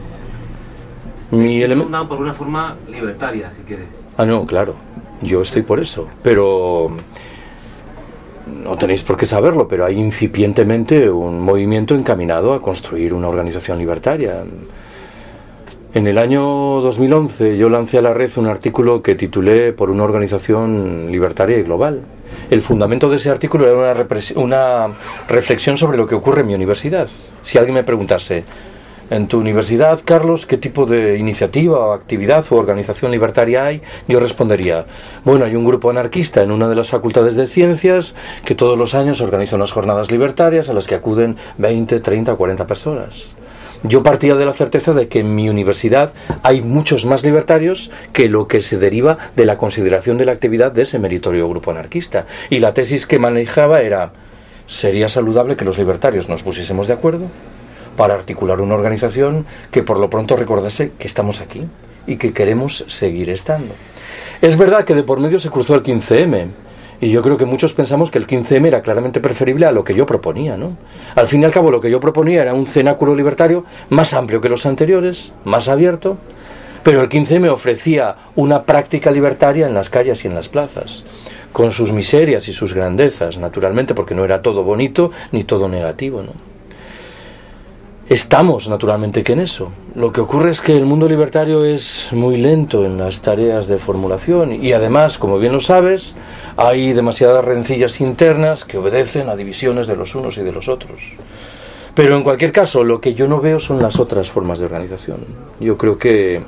mi elemento por una forma libertaria, si quieres. No, claro, yo estoy por eso, pero no tenéis por qué saberlo, pero hay incipientemente un movimiento encaminado a construir una organización libertaria. En el año 2011 yo lancé a la red un artículo que titulé Por una organización libertaria y global. El fundamento de ese artículo era una reflexión sobre lo que ocurre en mi universidad. Si alguien me preguntase, en tu universidad, Carlos, ¿qué tipo de iniciativa o actividad o organización libertaria hay? Yo respondería, bueno, hay un grupo anarquista en una de las facultades de ciencias que todos los años organiza unas jornadas libertarias a las que acuden 20, 30 o 40 personas. Yo partía de la certeza de que en mi universidad hay muchos más libertarios que lo que se deriva de la consideración de la actividad de ese meritorio grupo anarquista. Y la tesis que manejaba era, ¿sería saludable que los libertarios nos pusiésemos de acuerdo para articular una organización que por lo pronto recordase que estamos aquí y que queremos seguir estando? Es verdad que de por medio se cruzó el 15M, y yo creo que muchos pensamos que el 15M era claramente preferible a lo que yo proponía, ¿no? Al fin y al cabo, lo que yo proponía era un cenáculo libertario más amplio que los anteriores, más abierto, pero el 15M ofrecía una práctica libertaria en las calles y en las plazas, con sus miserias y sus grandezas, naturalmente, porque no era todo bonito ni todo negativo, ¿no? Estamos, naturalmente, que en eso. Lo que ocurre es que el mundo libertario es muy lento en las tareas de formulación y además, como bien lo sabes, hay demasiadas rencillas internas que obedecen a divisiones de los unos y de los otros. Pero en cualquier caso, lo que yo no veo son las otras formas de organización. Yo creo que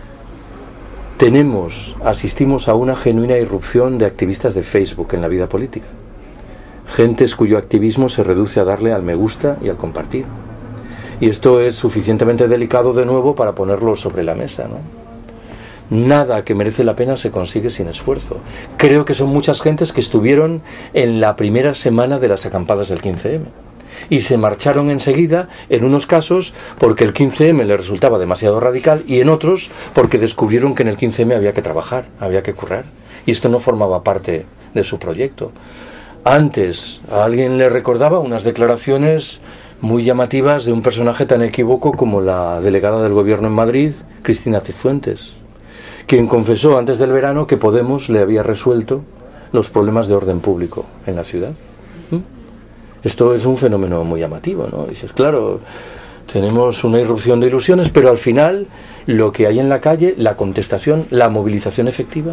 asistimos a una genuina irrupción de activistas de Facebook en la vida política. Gentes cuyo activismo se reduce a darle al me gusta y al compartir. Y esto es suficientemente delicado de nuevo para ponerlo sobre la mesa, ¿no? Nada que merece la pena se consigue sin esfuerzo. Creo que son muchas gentes que estuvieron en la primera semana de las acampadas del 15M. y se marcharon enseguida, en unos casos porque el 15M les resultaba demasiado radical y en otros porque descubrieron que en el 15M había que trabajar, había que currar, y esto no formaba parte de su proyecto. Antes a alguien le recordaba unas declaraciones muy llamativas de un personaje tan equívoco como la delegada del gobierno en Madrid, Cristina Cifuentes, quien confesó antes del verano que Podemos le había resuelto los problemas de orden público en la ciudad. Esto es un fenómeno muy llamativo, ¿no? Dices, claro, tenemos una irrupción de ilusiones, pero al final lo que hay en la calle, la contestación, la movilización efectiva.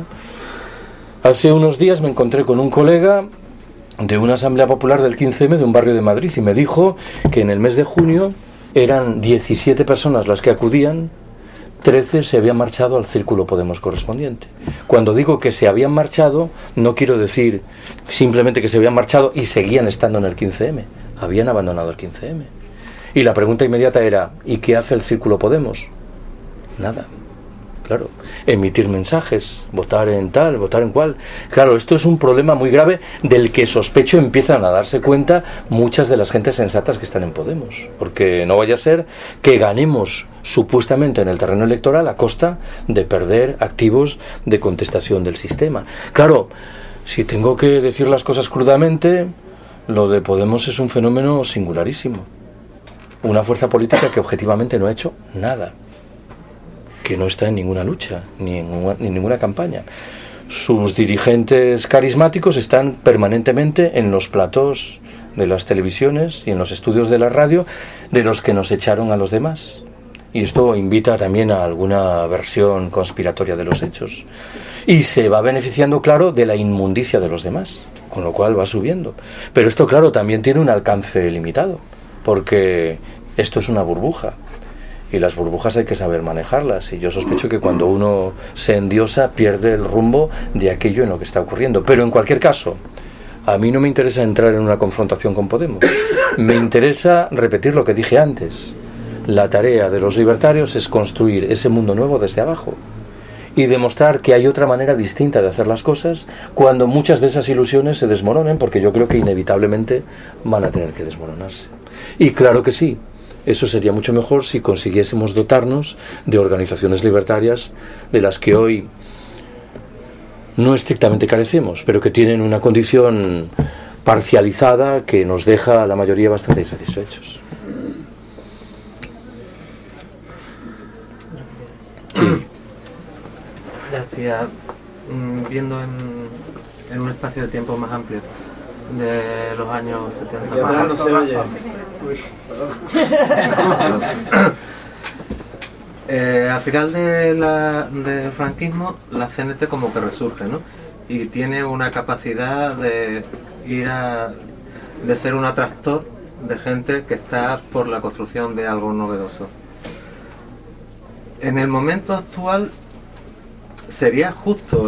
Hace unos días me encontré con un colega de una asamblea popular del 15M de un barrio de Madrid y me dijo que en el mes de junio eran 17 personas las que acudían, 13 se habían marchado al Círculo Podemos correspondiente. Cuando digo que se habían marchado, no quiero decir simplemente que se habían marchado y seguían estando en el 15M, habían abandonado el 15M. Y la pregunta inmediata era, ¿y qué hace el Círculo Podemos? Nada. Claro, emitir mensajes, votar en tal, votar en cual. Claro, esto es un problema muy grave del que sospecho empiezan a darse cuenta muchas de las gentes sensatas que están en Podemos, porque no vaya a ser que ganemos supuestamente en el terreno electoral a costa de perder activos de contestación del sistema. Claro, si tengo que decir las cosas crudamente, lo de Podemos es un fenómeno singularísimo. Una fuerza política que objetivamente no ha hecho nada, que no está en ninguna lucha, ni en ninguna campaña. Sus dirigentes carismáticos están permanentemente en los platós de las televisiones y en los estudios de la radio, de los que nos echaron a los demás. Y esto invita también a alguna versión conspiratoria de los hechos. Y se va beneficiando, claro, de la inmundicia de los demás, con lo cual va subiendo. Pero esto, claro, también tiene un alcance limitado, porque esto es una burbuja. Y las burbujas hay que saber manejarlas, y yo sospecho que cuando uno se endiosa pierde el rumbo de aquello en lo que está ocurriendo. Pero en cualquier caso, a mí no me interesa entrar en una confrontación con Podemos. Me interesa repetir lo que dije antes. La tarea de los libertarios es construir ese mundo nuevo desde abajo y demostrar que hay otra manera distinta de hacer las cosas cuando muchas de esas ilusiones se desmoronen, porque yo creo que inevitablemente van a tener que desmoronarse. Y claro que sí, eso sería mucho mejor si consiguiésemos dotarnos de organizaciones libertarias de las que hoy no estrictamente carecemos, pero que tienen una condición parcializada que nos deja a la mayoría bastante insatisfechos. Sí. Decía, viendo en un espacio de tiempo más amplio de los años 70 más no se oye. Al final del franquismo la CNT como que resurge, ¿no? Y tiene una capacidad de de ser un atractor de gente que está por la construcción de algo novedoso. En el momento actual sería justo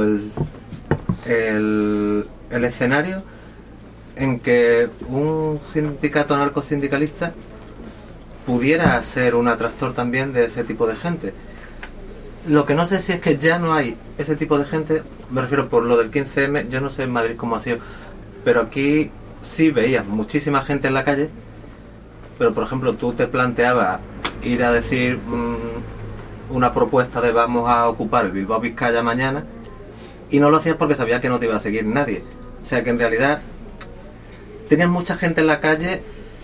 el escenario en que un sindicato anarcosindicalista pudiera ser un atractor también de ese tipo de gente. Lo que no sé si es que ya no hay ese tipo de gente, me refiero por lo del 15M, yo no sé en Madrid cómo ha sido, pero aquí sí veías muchísima gente en la calle, pero por ejemplo tú te planteabas ir a decir una propuesta de vamos a ocupar el Bilbao Vizcaya mañana y no lo hacías porque sabías que no te iba a seguir nadie. O sea que en realidad tenías mucha gente en la calle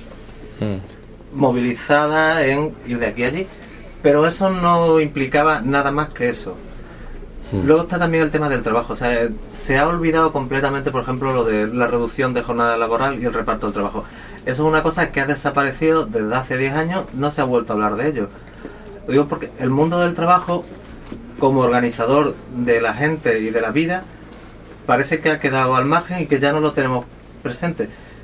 movilizada en ir de aquí a allí, pero eso no implicaba nada más que eso. Luego está también el tema del trabajo. O sea, se ha olvidado completamente, por ejemplo, lo de la reducción de jornada laboral y el reparto del trabajo. Eso es una cosa que ha desaparecido desde hace 10 años, no se ha vuelto a hablar de ello. Lo digo porque el mundo del trabajo, como organizador de la gente y de la vida, parece que ha quedado al margen y que ya no lo tenemos presente.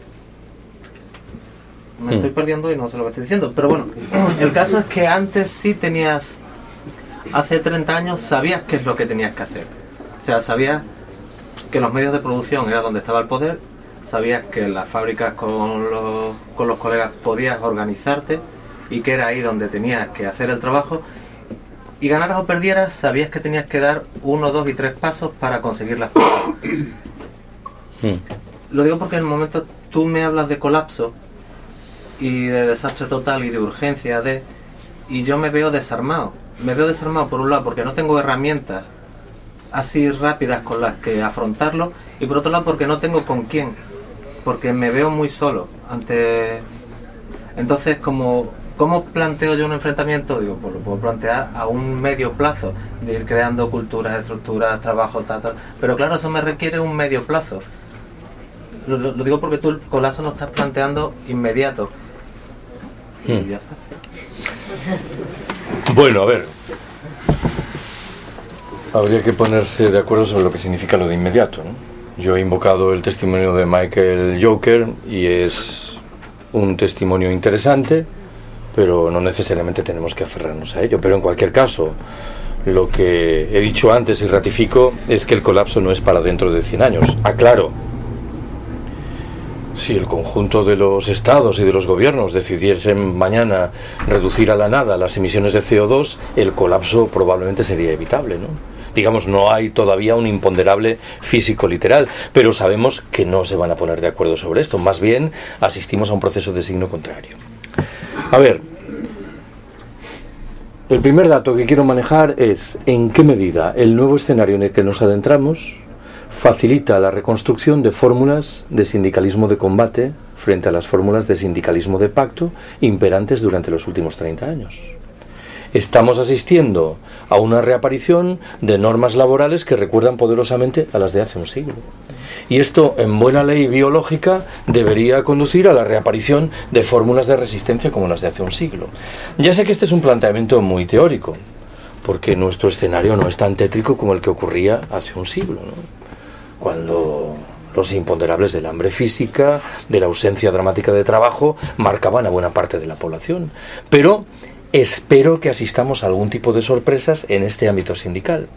Me estoy perdiendo y no sé lo que estoy diciendo, pero bueno, el caso es que antes sí tenías, hace 30 años sabías qué es lo que tenías que hacer. O sea, sabías que los medios de producción era donde estaba el poder, sabías que en las fábricas con los colegas podías organizarte y que era ahí donde tenías que hacer el trabajo, y ganaras o perdieras sabías que tenías que dar 1, 2 y 3 pasos para conseguir las cosas. Lo digo porque en el momento tú me hablas de colapso y de desastre total y de urgencia y yo me veo desarmado. Me veo desarmado por un lado porque no tengo herramientas así rápidas con las que afrontarlo, y por otro lado porque no tengo con quién, porque me veo muy solo ante. Entonces, ¿cómo planteo yo un enfrentamiento? Digo, pues lo puedo plantear a un medio plazo, de ir creando culturas, estructuras, trabajo, tal. Pero claro, eso me requiere un medio plazo. Lo digo porque tú el colapso no estás planteando inmediato. Y ya está. Bueno, a ver. Habría que ponerse de acuerdo sobre lo que significa lo de inmediato, ¿no? Yo he invocado el testimonio de Michael Joker y es un testimonio interesante, pero no necesariamente tenemos que aferrarnos a ello. Pero en cualquier caso, lo que he dicho antes y ratifico es que el colapso no es para dentro de 100 años. Aclaro, si el conjunto de los estados y de los gobiernos decidiesen mañana reducir a la nada las emisiones de CO2, el colapso probablemente sería evitable, ¿no? Digamos, no hay todavía un imponderable físico literal, pero sabemos que no se van a poner de acuerdo sobre esto. Más bien, asistimos a un proceso de signo contrario. A ver, el primer dato que quiero manejar es en qué medida el nuevo escenario en el que nos adentramos facilita la reconstrucción de fórmulas de sindicalismo de combate frente a las fórmulas de sindicalismo de pacto imperantes durante los últimos 30 años. Estamos asistiendo a una reaparición de normas laborales que recuerdan poderosamente a las de hace un siglo. Y esto, en buena ley biológica, debería conducir a la reaparición de fórmulas de resistencia como las de hace un siglo. Ya sé que este es un planteamiento muy teórico, porque nuestro escenario no es tan tétrico como el que ocurría hace un siglo, ¿no? Cuando los imponderables del hambre física, de la ausencia dramática de trabajo, marcaban a buena parte de la población. Pero espero que asistamos a algún tipo de sorpresas en este ámbito sindical.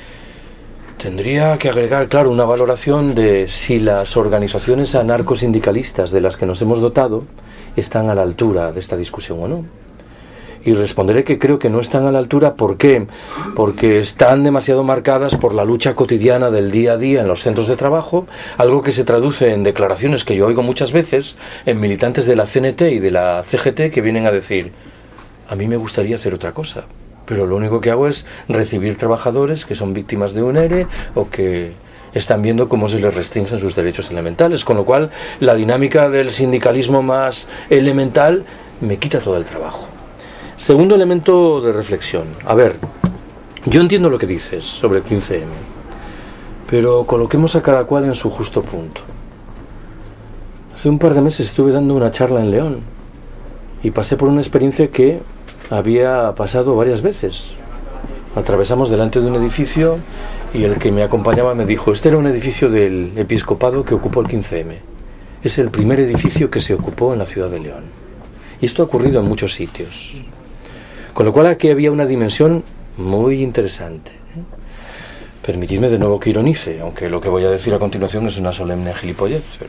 Tendría que agregar, claro, una valoración de si las organizaciones anarcosindicalistas de las que nos hemos dotado están a la altura de esta discusión o no. Y responderé que creo que no están a la altura. ¿Por qué? Porque están demasiado marcadas por la lucha cotidiana del día a día en los centros de trabajo, algo que se traduce en declaraciones que yo oigo muchas veces en militantes de la CNT y de la CGT que vienen a decir: a mí me gustaría hacer otra cosa, pero lo único que hago es recibir trabajadores que son víctimas de un ERE o que están viendo cómo se les restringen sus derechos elementales, con lo cual la dinámica del sindicalismo más elemental me quita todo el trabajo. Segundo elemento de reflexión. A ver, yo entiendo lo que dices sobre el 15M, pero coloquemos a cada cual en su justo punto. Hace un par de meses estuve dando una charla en León y pasé por una experiencia que había pasado varias veces. Atravesamos delante de un edificio y el que me acompañaba me dijo: este era un edificio del episcopado que ocupó el 15M. Es el primer edificio que se ocupó en la ciudad de León. Y esto ha ocurrido en muchos sitios. Con lo cual aquí había una dimensión muy interesante. Permitidme de nuevo que ironice, aunque lo que voy a decir a continuación es una solemne gilipollez, pero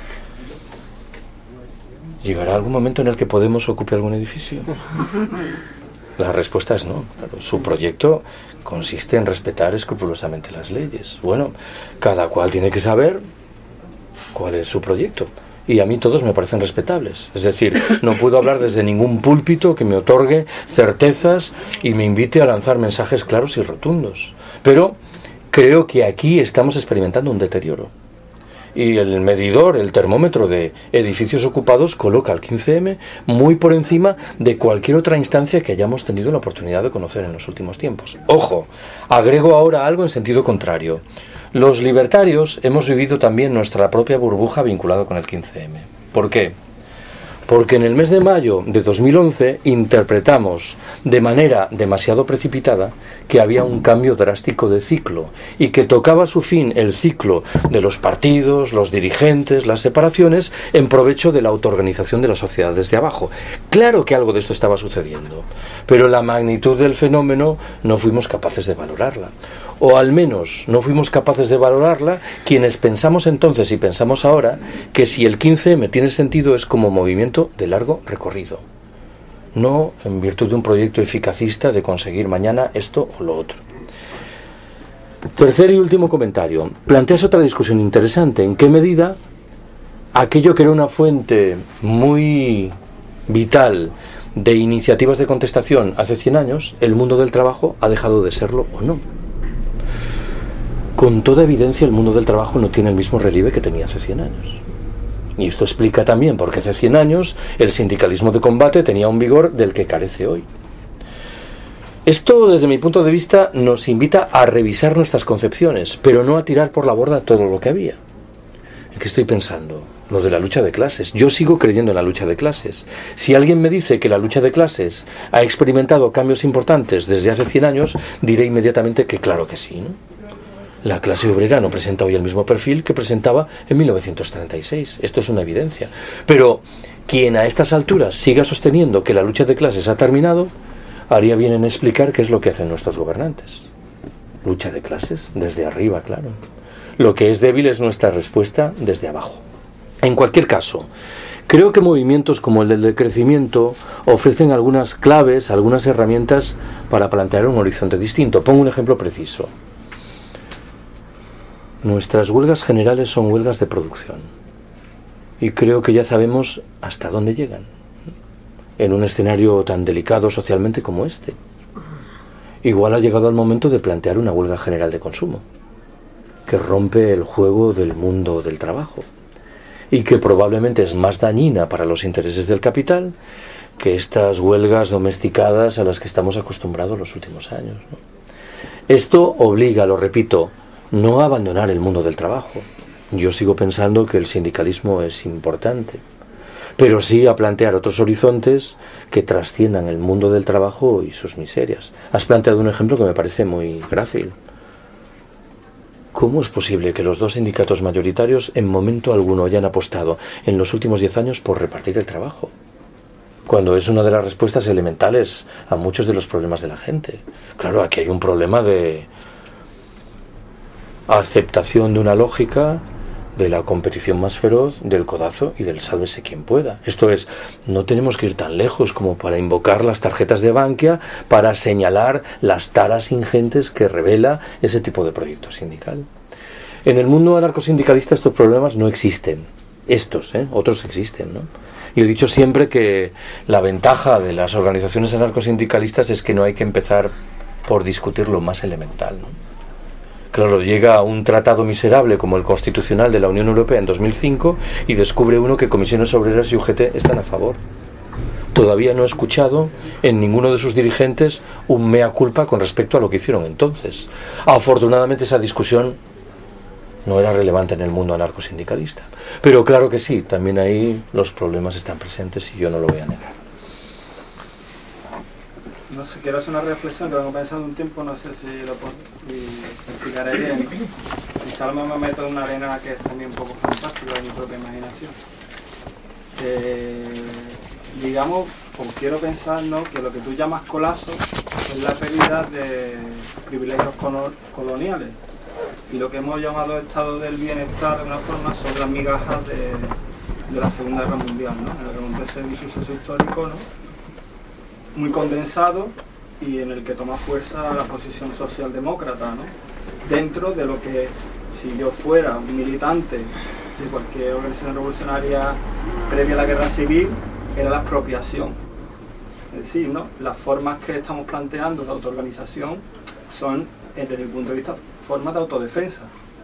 ¿llegará algún momento en el que Podemos ocupe algún edificio? La respuesta es no. Claro, su proyecto consiste en respetar escrupulosamente las leyes. Bueno, cada cual tiene que saber cuál es su proyecto. Y a mí todos me parecen respetables. Es decir, no puedo hablar desde ningún púlpito que me otorgue certezas y me invite a lanzar mensajes claros y rotundos. Pero creo que aquí estamos experimentando un deterioro. Y el medidor, el termómetro de edificios ocupados coloca al 15M muy por encima de cualquier otra instancia que hayamos tenido la oportunidad de conocer en los últimos tiempos. Ojo, agrego ahora algo en sentido contrario. Los libertarios hemos vivido también nuestra propia burbuja vinculada con el 15M. ¿Por qué? Porque en el mes de mayo de 2011 interpretamos de manera demasiado precipitada que había un cambio drástico de ciclo y que tocaba a su fin el ciclo de los partidos, los dirigentes, las separaciones en provecho de la autoorganización de la sociedad desde abajo. Claro que algo de esto estaba sucediendo, pero la magnitud del fenómeno no fuimos capaces de valorarla. O al menos no fuimos capaces de valorarla quienes pensamos entonces y pensamos ahora que si el 15M tiene sentido es como movimiento de largo recorrido, no en virtud de un proyecto eficacista de conseguir mañana esto o lo otro. Tercer y último comentario. Planteas otra discusión interesante. ¿En qué medida aquello que era una fuente muy vital de iniciativas de contestación hace 100 años, el mundo del trabajo ha dejado de serlo o no. Con toda evidencia, el mundo del trabajo no tiene el mismo relieve que tenía hace 100 años. Y esto explica también por qué hace 100 años el sindicalismo de combate tenía un vigor del que carece hoy. Esto, desde mi punto de vista, nos invita a revisar nuestras concepciones, pero no a tirar por la borda todo lo que había. ¿En qué estoy pensando? Lo de la lucha de clases. Yo sigo creyendo en la lucha de clases. Si alguien me dice que la lucha de clases ha experimentado cambios importantes desde hace 100 años, diré inmediatamente que claro que sí, ¿no? La clase obrera no presenta hoy el mismo perfil que presentaba en 1936. Esto es una evidencia. Pero quien a estas alturas siga sosteniendo que la lucha de clases ha terminado, haría bien en explicar qué es lo que hacen nuestros gobernantes. Lucha de clases desde arriba, claro. Lo que es débil es nuestra respuesta desde abajo. En cualquier caso, creo que movimientos como el del decrecimiento ofrecen algunas claves, algunas herramientas para plantear un horizonte distinto. Pongo un ejemplo preciso. Nuestras huelgas generales son huelgas de producción. Y creo que ya sabemos hasta dónde llegan. En un escenario tan delicado socialmente como este. Igual ha llegado el momento de plantear una huelga general de consumo, que rompe el juego del mundo del trabajo y que probablemente es más dañina para los intereses del capital que estas huelgas domesticadas a las que estamos acostumbrados los últimos años, ¿no? Esto obliga, lo repito, no a abandonar el mundo del trabajo. Yo sigo pensando que el sindicalismo es importante, pero sí a plantear otros horizontes que trasciendan el mundo del trabajo y sus miserias. Has planteado un ejemplo que me parece muy grácil. ¿Cómo es posible que los dos sindicatos mayoritarios en momento alguno hayan apostado en los últimos 10 años por repartir el trabajo? Cuando es una de las respuestas elementales a muchos de los problemas de la gente. Claro, aquí hay un problema de aceptación de una lógica de la competición más feroz, del codazo y del sálvese quien pueda. Esto es, no tenemos que ir tan lejos como para invocar las tarjetas de Bankia para señalar las taras ingentes que revela ese tipo de proyecto sindical. En el mundo anarcosindicalista estos problemas no existen. Otros existen, ¿no? Yo he dicho siempre que la ventaja de las organizaciones anarcosindicalistas es que no hay que empezar por discutir lo más elemental, ¿no? Claro, llega a un tratado miserable como el Constitucional de la Unión Europea en 2005 y descubre uno que Comisiones Obreras y UGT están a favor. Todavía no he escuchado en ninguno de sus dirigentes un mea culpa con respecto a lo que hicieron entonces. Afortunadamente esa discusión no era relevante en el mundo anarcosindicalista. Pero claro que sí, también ahí los problemas están presentes y yo no lo voy a negar. No sé, quiero hacer una reflexión que vengo pensando un tiempo, no sé si explicaré bien. Quizá me meto en una arena que es también un poco fantástica de mi propia imaginación. Digamos, o quiero pensar, ¿no?, que lo que tú llamas colapso es la pérdida de privilegios coloniales. Y lo que hemos llamado estado del bienestar, de una forma, son las migajas de la Segunda Guerra Mundial, ¿no? En el que acontece un suceso histórico, ¿no?, muy condensado y en el que toma fuerza la posición socialdemócrata, ¿no?, dentro de lo que, si yo fuera un militante de cualquier organización revolucionaria previa a la guerra civil, era la expropiación. Es decir, ¿no?, las formas que estamos planteando de autoorganización son, desde el punto de vista, formas de autodefensa.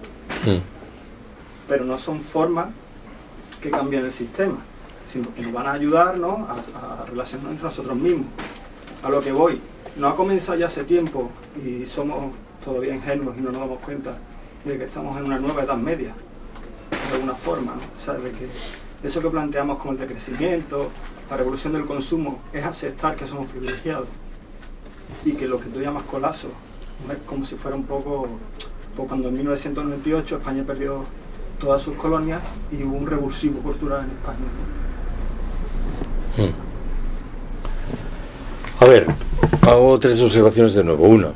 Pero no son formas que cambien el sistema, sino que nos van a ayudar, ¿no?, a relacionarnos entre nosotros mismos. A lo que voy, no ha comenzado ya hace tiempo y somos todavía ingenuos y no nos damos cuenta de que estamos en una nueva edad media, de alguna forma, ¿no? O sea, de que eso que planteamos como el decrecimiento, la revolución del consumo, es aceptar que somos privilegiados y que lo que tú llamas colapso es como si fuera un poco, pues cuando en 1998 España perdió todas sus colonias y hubo un revulsivo cultural en España, ¿no? A ver, hago 3 observaciones de nuevo. Una,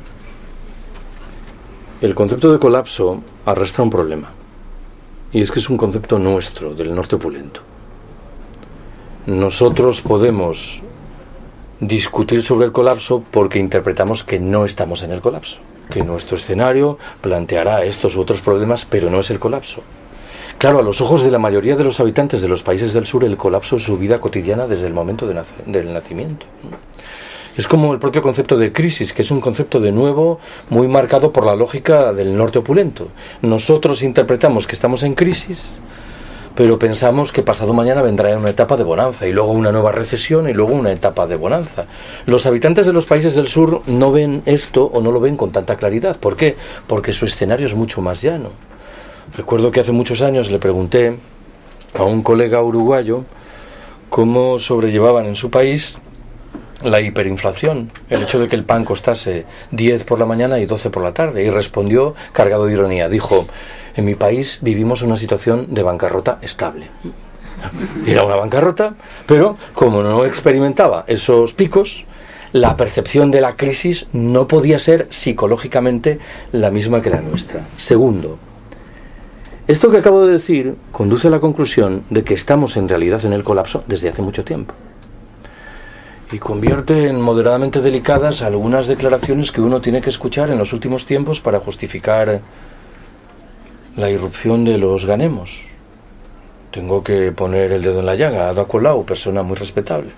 el concepto de colapso arrastra un problema, y es que es un concepto nuestro, del norte opulento. Nosotros podemos discutir sobre el colapso porque interpretamos que no estamos en el colapso, que nuestro escenario planteará estos u otros problemas, pero no es el colapso. Claro, a los ojos de la mayoría de los habitantes de los países del sur, el colapso es su vida cotidiana desde el momento del nacimiento. Es como el propio concepto de crisis, que es un concepto de nuevo muy marcado por la lógica del norte opulento. Nosotros interpretamos que estamos en crisis, pero pensamos que pasado mañana vendrá una etapa de bonanza, y luego una nueva recesión, y luego una etapa de bonanza. Los habitantes de los países del sur no ven esto, o no lo ven con tanta claridad. ¿Por qué? Porque su escenario es mucho más llano. Recuerdo que hace muchos años le pregunté a un colega uruguayo cómo sobrellevaban en su país la hiperinflación, el hecho de que el pan costase 10 por la mañana y 12 por la tarde, y respondió cargado de ironía. Dijo: en mi país vivimos una situación de bancarrota estable. Era una bancarrota, pero como no experimentaba esos picos, la percepción de la crisis no podía ser psicológicamente la misma que la nuestra. Segundo, esto que acabo de decir conduce a la conclusión de que estamos en realidad en el colapso desde hace mucho tiempo. Y convierte en moderadamente delicadas algunas declaraciones que uno tiene que escuchar en los últimos tiempos para justificar la irrupción de los ganemos. Tengo que poner el dedo en la llaga. Ada Colau, persona muy respetable.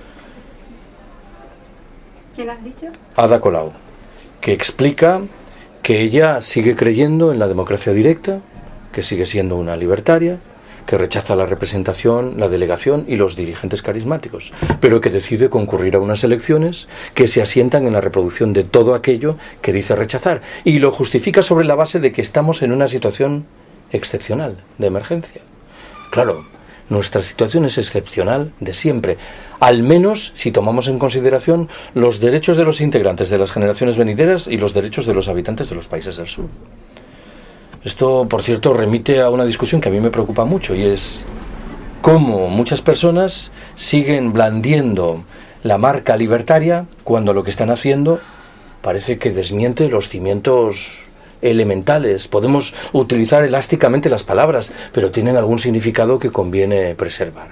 ¿Quién has dicho? Ada Colau, que explica que ella sigue creyendo en la democracia directa, que sigue siendo una libertaria, que rechaza la representación, la delegación y los dirigentes carismáticos, pero que decide concurrir a unas elecciones que se asientan en la reproducción de todo aquello que dice rechazar, y lo justifica sobre la base de que estamos en una situación excepcional, de emergencia. Claro, nuestra situación es excepcional de siempre, al menos si tomamos en consideración los derechos de los integrantes de las generaciones venideras y los derechos de los habitantes de los países del sur. Esto, por cierto, remite a una discusión que a mí me preocupa mucho, y es cómo muchas personas siguen blandiendo la marca libertaria cuando lo que están haciendo parece que desmiente los cimientos elementales. Podemos utilizar elásticamente las palabras, pero tienen algún significado que conviene preservar.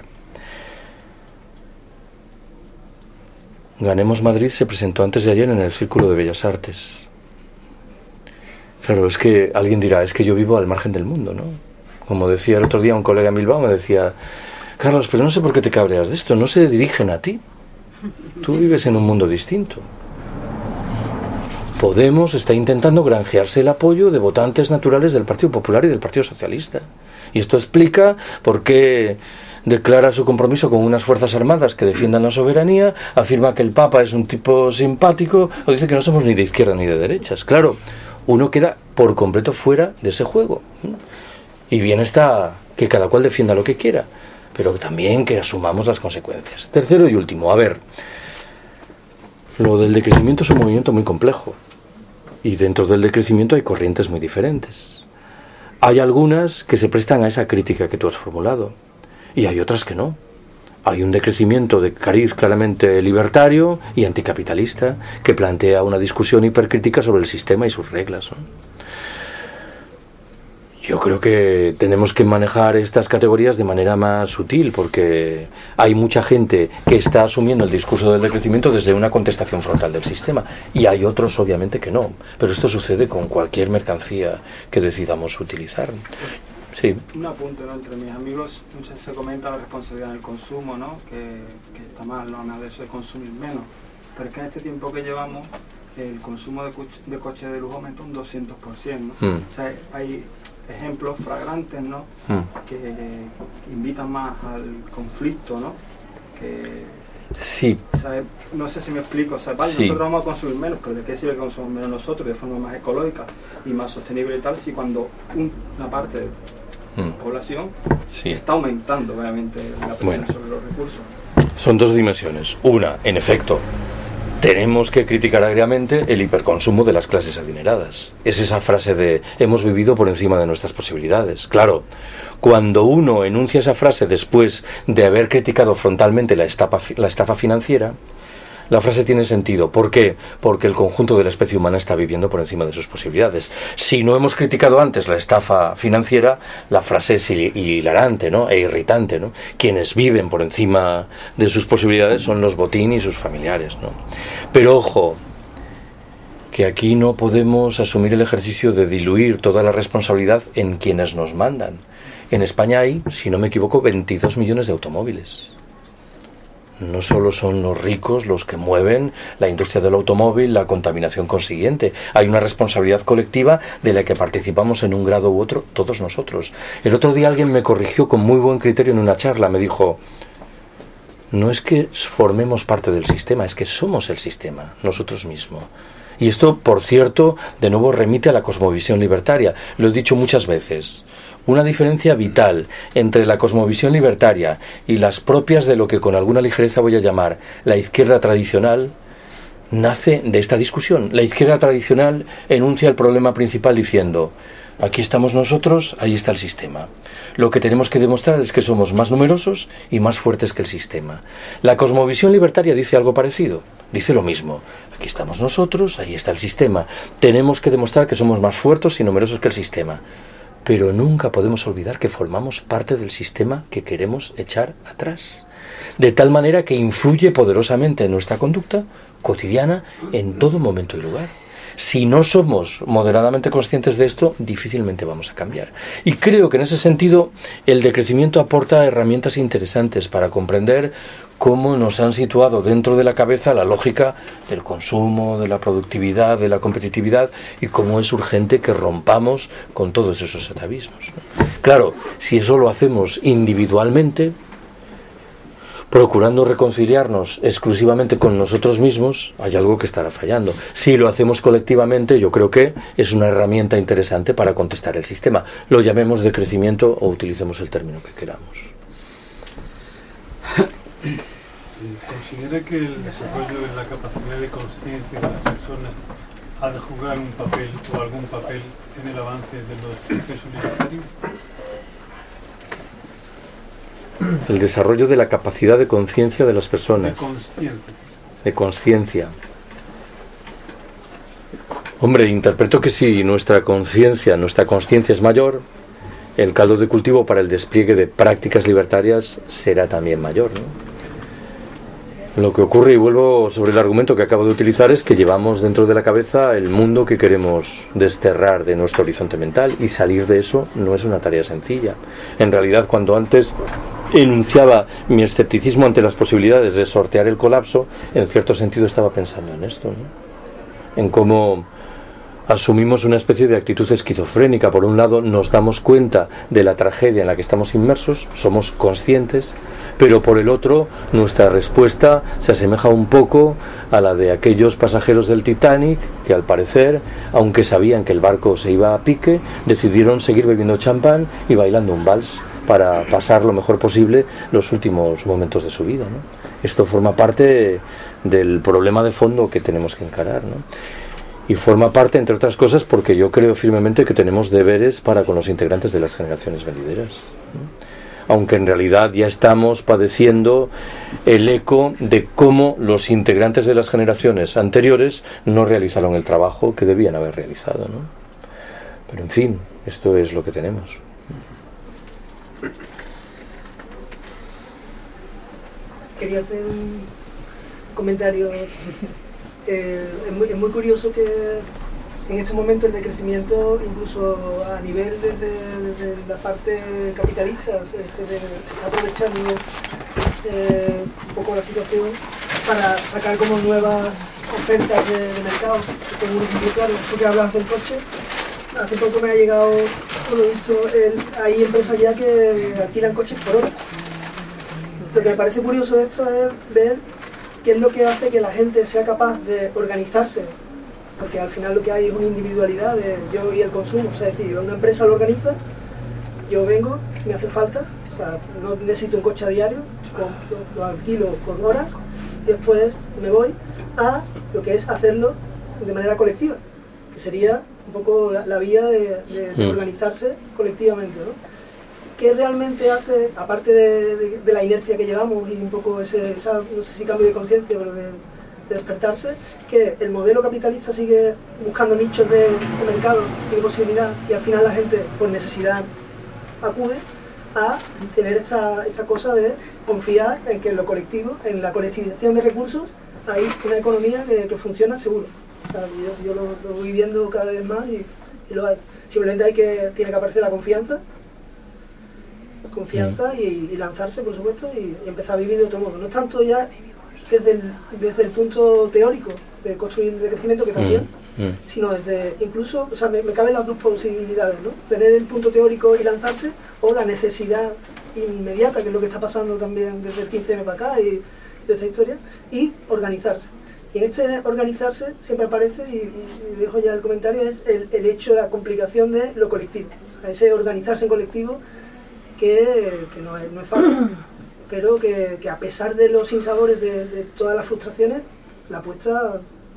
Ganemos Madrid se presentó antes de ayer en el Círculo de Bellas Artes. Claro, es que alguien dirá, es que yo vivo al margen del mundo, ¿no? Como decía el otro día un colega en Bilbao, me decía: Carlos, pero no sé por qué te cabreas de esto, no se dirigen a ti. Tú vives en un mundo distinto. Podemos está intentando granjearse el apoyo de votantes naturales del Partido Popular y del Partido Socialista. Y esto explica por qué declara su compromiso con unas fuerzas armadas que defiendan la soberanía, afirma que el Papa es un tipo simpático, o dice que no somos ni de izquierda ni de derechas. Claro, uno queda por completo fuera de ese juego. Y bien está que cada cual defienda lo que quiera, pero también que asumamos las consecuencias. Tercero y último, a ver, lo del decrecimiento es un movimiento muy complejo, y dentro del decrecimiento hay corrientes muy diferentes. Hay algunas que se prestan a esa crítica que tú has formulado, y hay otras que no. Hay un decrecimiento de cariz claramente libertario y anticapitalista que plantea una discusión hipercrítica sobre el sistema y sus reglas, ¿no? Yo creo que tenemos que manejar estas categorías de manera más sutil, porque hay mucha gente que está asumiendo el discurso del decrecimiento desde una contestación frontal del sistema, y hay otros obviamente que no, pero esto sucede con cualquier mercancía que decidamos utilizar. Sí. Un apunte, ¿no? Entre mis amigos muchas veces se comenta la responsabilidad en el consumo, ¿no? Que está mal, ¿no? Nada de eso de consumir menos. Pero es que en este tiempo que llevamos, el consumo de coches de lujo aumenta un 200%, ¿no? O sea, hay ejemplos flagrantes, ¿no? Que invitan más al conflicto, ¿no? Sí. O sea, no sé si me explico, o sea, vale, sí, nosotros vamos a consumir menos, pero ¿de qué sirve que consumamos menos nosotros de forma más ecológica y más sostenible y tal, si cuando una parte de la población está aumentando obviamente la presión sobre los recursos? Son dos dimensiones. Una, en efecto, tenemos que criticar agriamente el hiperconsumo de las clases adineradas. Es esa frase de hemos vivido por encima de nuestras posibilidades. Claro, cuando uno enuncia esa frase después de haber criticado frontalmente la estafa financiera, la frase tiene sentido. ¿Por qué? Porque el conjunto de la especie humana está viviendo por encima de sus posibilidades. Si no hemos criticado antes la estafa financiera, la frase es hilarante, ¿no? E irritante, ¿no? Quienes viven por encima de sus posibilidades son los Botín y sus familiares, ¿no? Pero ojo, que aquí no podemos asumir el ejercicio de diluir toda la responsabilidad en quienes nos mandan. En España hay, si no me equivoco, 22 millones de automóviles. No solo son los ricos los que mueven la industria del automóvil, la contaminación consiguiente. Hay una responsabilidad colectiva de la que participamos en un grado u otro todos nosotros. El otro día alguien me corrigió con muy buen criterio en una charla. Me dijo, no es que formemos parte del sistema, es que somos el sistema, nosotros mismos. Y esto, por cierto, de nuevo remite a la cosmovisión libertaria. Lo he dicho muchas veces. Una diferencia vital entre la cosmovisión libertaria y las propias de lo que con alguna ligereza voy a llamar la izquierda tradicional, nace de esta discusión. La izquierda tradicional enuncia el problema principal diciendo, aquí estamos nosotros, ahí está el sistema. Lo que tenemos que demostrar es que somos más numerosos y más fuertes que el sistema. La cosmovisión libertaria dice algo parecido, dice lo mismo. Aquí estamos nosotros, ahí está el sistema. Tenemos que demostrar que somos más fuertes y numerosos que el sistema. Pero nunca podemos olvidar que formamos parte del sistema que queremos echar atrás. De tal manera que influye poderosamente en nuestra conducta cotidiana en todo momento y lugar. Si no somos moderadamente conscientes de esto, difícilmente vamos a cambiar. Y creo que en ese sentido el decrecimiento aporta herramientas interesantes para comprender cómo nos han situado dentro de la cabeza la lógica del consumo, de la productividad, de la competitividad, y cómo es urgente que rompamos con todos esos atavismos. Claro, si eso lo hacemos individualmente, procurando reconciliarnos exclusivamente con nosotros mismos, hay algo que estará fallando. Si lo hacemos colectivamente, yo creo que es una herramienta interesante para contestar el sistema. Lo llamemos de crecimiento o utilicemos el término que queramos. ¿Considera que el desarrollo de la capacidad de conciencia de las personas ha de jugar un papel o algún papel en el avance de los procesos libertarios? El desarrollo de la capacidad de conciencia de las personas. De conciencia. Hombre, interpreto que si nuestra conciencia es mayor, el caldo de cultivo para el despliegue de prácticas libertarias será también mayor, ¿no? Lo que ocurre, y vuelvo sobre el argumento que acabo de utilizar, es que llevamos dentro de la cabeza el mundo que queremos desterrar de nuestro horizonte mental, y salir de eso no es una tarea sencilla. En realidad, cuando antes enunciaba mi escepticismo ante las posibilidades de sortear el colapso, en cierto sentido estaba pensando en esto, ¿no? En cómo asumimos una especie de actitud esquizofrénica. Por un lado, nos damos cuenta de la tragedia en la que estamos inmersos, somos conscientes, pero por el otro, nuestra respuesta se asemeja un poco a la de aquellos pasajeros del Titanic que, al parecer, aunque sabían que el barco se iba a pique, decidieron seguir bebiendo champán y bailando un vals para pasar lo mejor posible los últimos momentos de su vida, ¿no? Esto forma parte del problema de fondo que tenemos que encarar, ¿no? Y forma parte, entre otras cosas, porque yo creo firmemente que tenemos deberes para con los integrantes de las generaciones venideras, ¿no? Aunque en realidad ya estamos padeciendo el eco de cómo los integrantes de las generaciones anteriores no realizaron el trabajo que debían haber realizado, ¿no? Pero en fin, esto es lo que tenemos. Quería hacer un comentario. Es muy curioso que en ese momento el decrecimiento, incluso a nivel desde la parte capitalista, se está aprovechando un poco la situación para sacar como nuevas ofertas de mercado. Tengo un ejemplo claro, porque hablas del coche. Hace poco me ha llegado, por lo visto, hay empresas ya que alquilan coches por horas. Lo que me parece curioso de esto es ver qué es lo que hace que la gente sea capaz de organizarse, porque al final lo que hay es una individualidad de yo y el consumo. O sea, es decir, una empresa lo organiza, yo vengo, me hace falta, o sea, no necesito un coche a diario, lo alquilo por horas y después me voy a lo que es hacerlo de manera colectiva, que sería un poco la vía de organizarse colectivamente, ¿no? ¿Qué realmente hace, aparte de la inercia que llevamos y un poco no sé si cambio de conciencia, pero de despertarse, que el modelo capitalista sigue buscando nichos de mercado y de posibilidad, y al final la gente por necesidad acude a tener esta cosa de confiar en que en lo colectivo, en la colectivización de recursos, hay una economía que funciona seguro? O sea, yo lo voy viendo cada vez más y lo hay. Simplemente tiene que aparecer la confianza confianza y lanzarse, por supuesto, y empezar a vivir de otro modo. No es tanto ya desde el punto teórico de construir de crecimiento, que también, sino desde incluso, o sea, me caben las dos posibilidades, ¿no? Tener el punto teórico y lanzarse, o la necesidad inmediata, que es lo que está pasando también desde el 15M para acá y de esta historia, y organizarse. Y en este organizarse siempre aparece, y dejo ya el comentario, es el hecho, la complicación de lo colectivo. O sea, ese organizarse en colectivo que no es fácil, pero que a pesar de los sinsabores de todas las frustraciones, la apuesta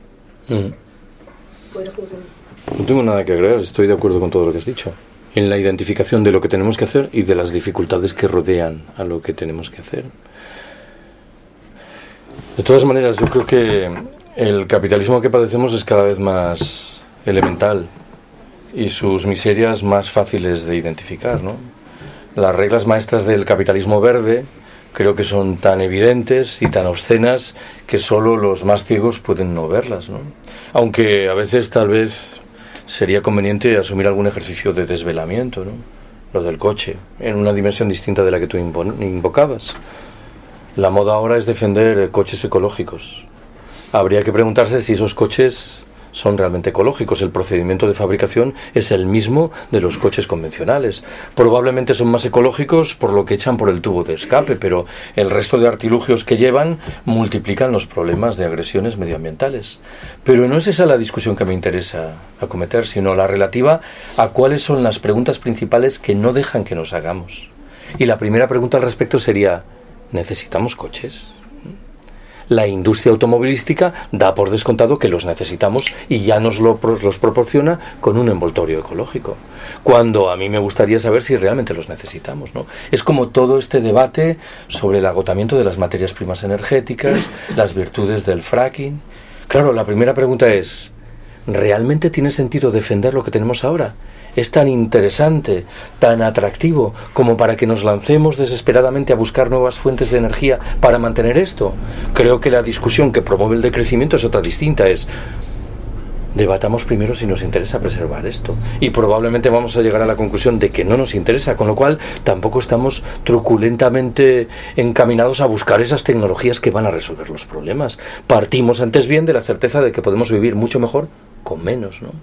podría funcionar. No tengo nada que agregar, estoy de acuerdo con todo lo que has dicho. En la identificación de lo que tenemos que hacer y de las dificultades que rodean a lo que tenemos que hacer. De todas maneras, yo creo que el capitalismo que padecemos es cada vez más elemental y sus miserias más fáciles de identificar, ¿no? Las reglas maestras del capitalismo verde creo que son tan evidentes y tan obscenas que solo los más ciegos pueden no verlas, ¿no? Aunque a veces tal vez sería conveniente asumir algún ejercicio de desvelamiento, ¿no? Lo del coche, en una dimensión distinta de la que tú invocabas. La moda ahora es defender coches ecológicos. Habría que preguntarse si esos coches son realmente ecológicos. El procedimiento de fabricación es el mismo de los coches convencionales. Probablemente son más ecológicos por lo que echan por el tubo de escape, pero el resto de artilugios que llevan multiplican los problemas de agresiones medioambientales. Pero no es esa la discusión que me interesa acometer, sino la relativa a cuáles son las preguntas principales que no dejan que nos hagamos. Y la primera pregunta al respecto sería: ¿necesitamos coches? La industria automovilística da por descontado que los necesitamos y ya nos los proporciona con un envoltorio ecológico, cuando a mí me gustaría saber si realmente los necesitamos, ¿no? Es como todo este debate sobre el agotamiento de las materias primas energéticas, las virtudes del fracking. Claro, la primera pregunta es: ¿realmente tiene sentido defender lo que tenemos ahora? Es tan interesante, tan atractivo, como para que nos lancemos desesperadamente a buscar nuevas fuentes de energía para mantener esto. Creo que la discusión que promueve el decrecimiento es otra distinta. Es: debatamos primero si nos interesa preservar esto. Y probablemente vamos a llegar a la conclusión de que no nos interesa, con lo cual tampoco estamos truculentamente encaminados a buscar esas tecnologías que van a resolver los problemas. Partimos antes bien de la certeza de que podemos vivir mucho mejor con menos, ¿no?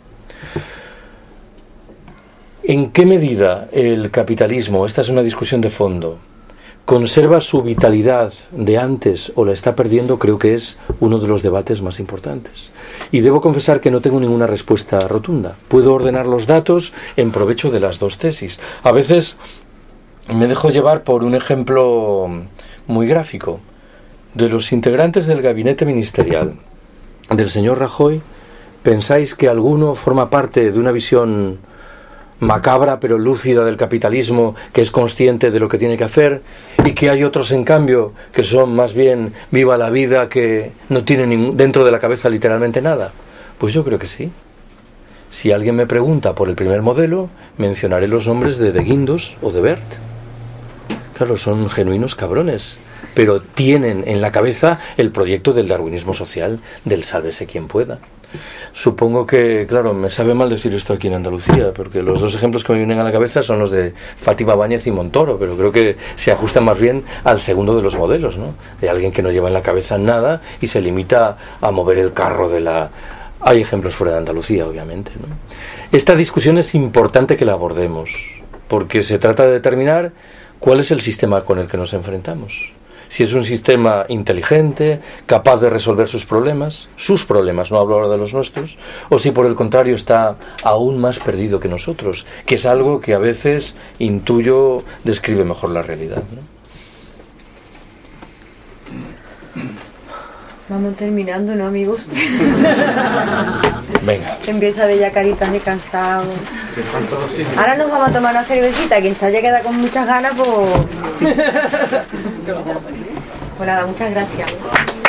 ¿En qué medida el capitalismo, esta es una discusión de fondo, conserva su vitalidad de antes o la está perdiendo? Creo que es uno de los debates más importantes. Y debo confesar que no tengo ninguna respuesta rotunda. Puedo ordenar los datos en provecho de las dos tesis. A veces me dejo llevar por un ejemplo muy gráfico. De los integrantes del gabinete ministerial del señor Rajoy, ¿pensáis que alguno forma parte de una visión macabra pero lúcida del capitalismo, que es consciente de lo que tiene que hacer, y que hay otros en cambio que son más bien viva la vida, que no tienen dentro de la cabeza literalmente nada? Pues yo creo que sí. Si alguien me pregunta por el primer modelo, mencionaré los nombres de Guindos o de Bert. Claro, son genuinos cabrones, pero tienen en la cabeza el proyecto del darwinismo social, del sálvese quien pueda. Supongo que, claro, me sabe mal decir esto aquí en Andalucía, porque los dos ejemplos que me vienen a la cabeza son los de Fátima Báñez y Montoro, pero creo que se ajustan más bien al segundo de los modelos, ¿no? De alguien que no lleva en la cabeza nada y se limita a mover el carro de la... Hay ejemplos fuera de Andalucía, obviamente, ¿no? Esta discusión es importante que la abordemos, porque se trata de determinar cuál es el sistema con el que nos enfrentamos. Si es un sistema inteligente, capaz de resolver sus problemas, no hablo ahora de los nuestros, o si por el contrario está aún más perdido que nosotros, que es algo que a veces, intuyo, describe mejor la realidad, ¿no? Vamos terminando, ¿no, amigos? Venga. Empieza a ver ya caritas de cansado. Ahora nos vamos a tomar una cervecita. Quien se haya quedado con muchas ganas, pues... Pues nada, muchas gracias.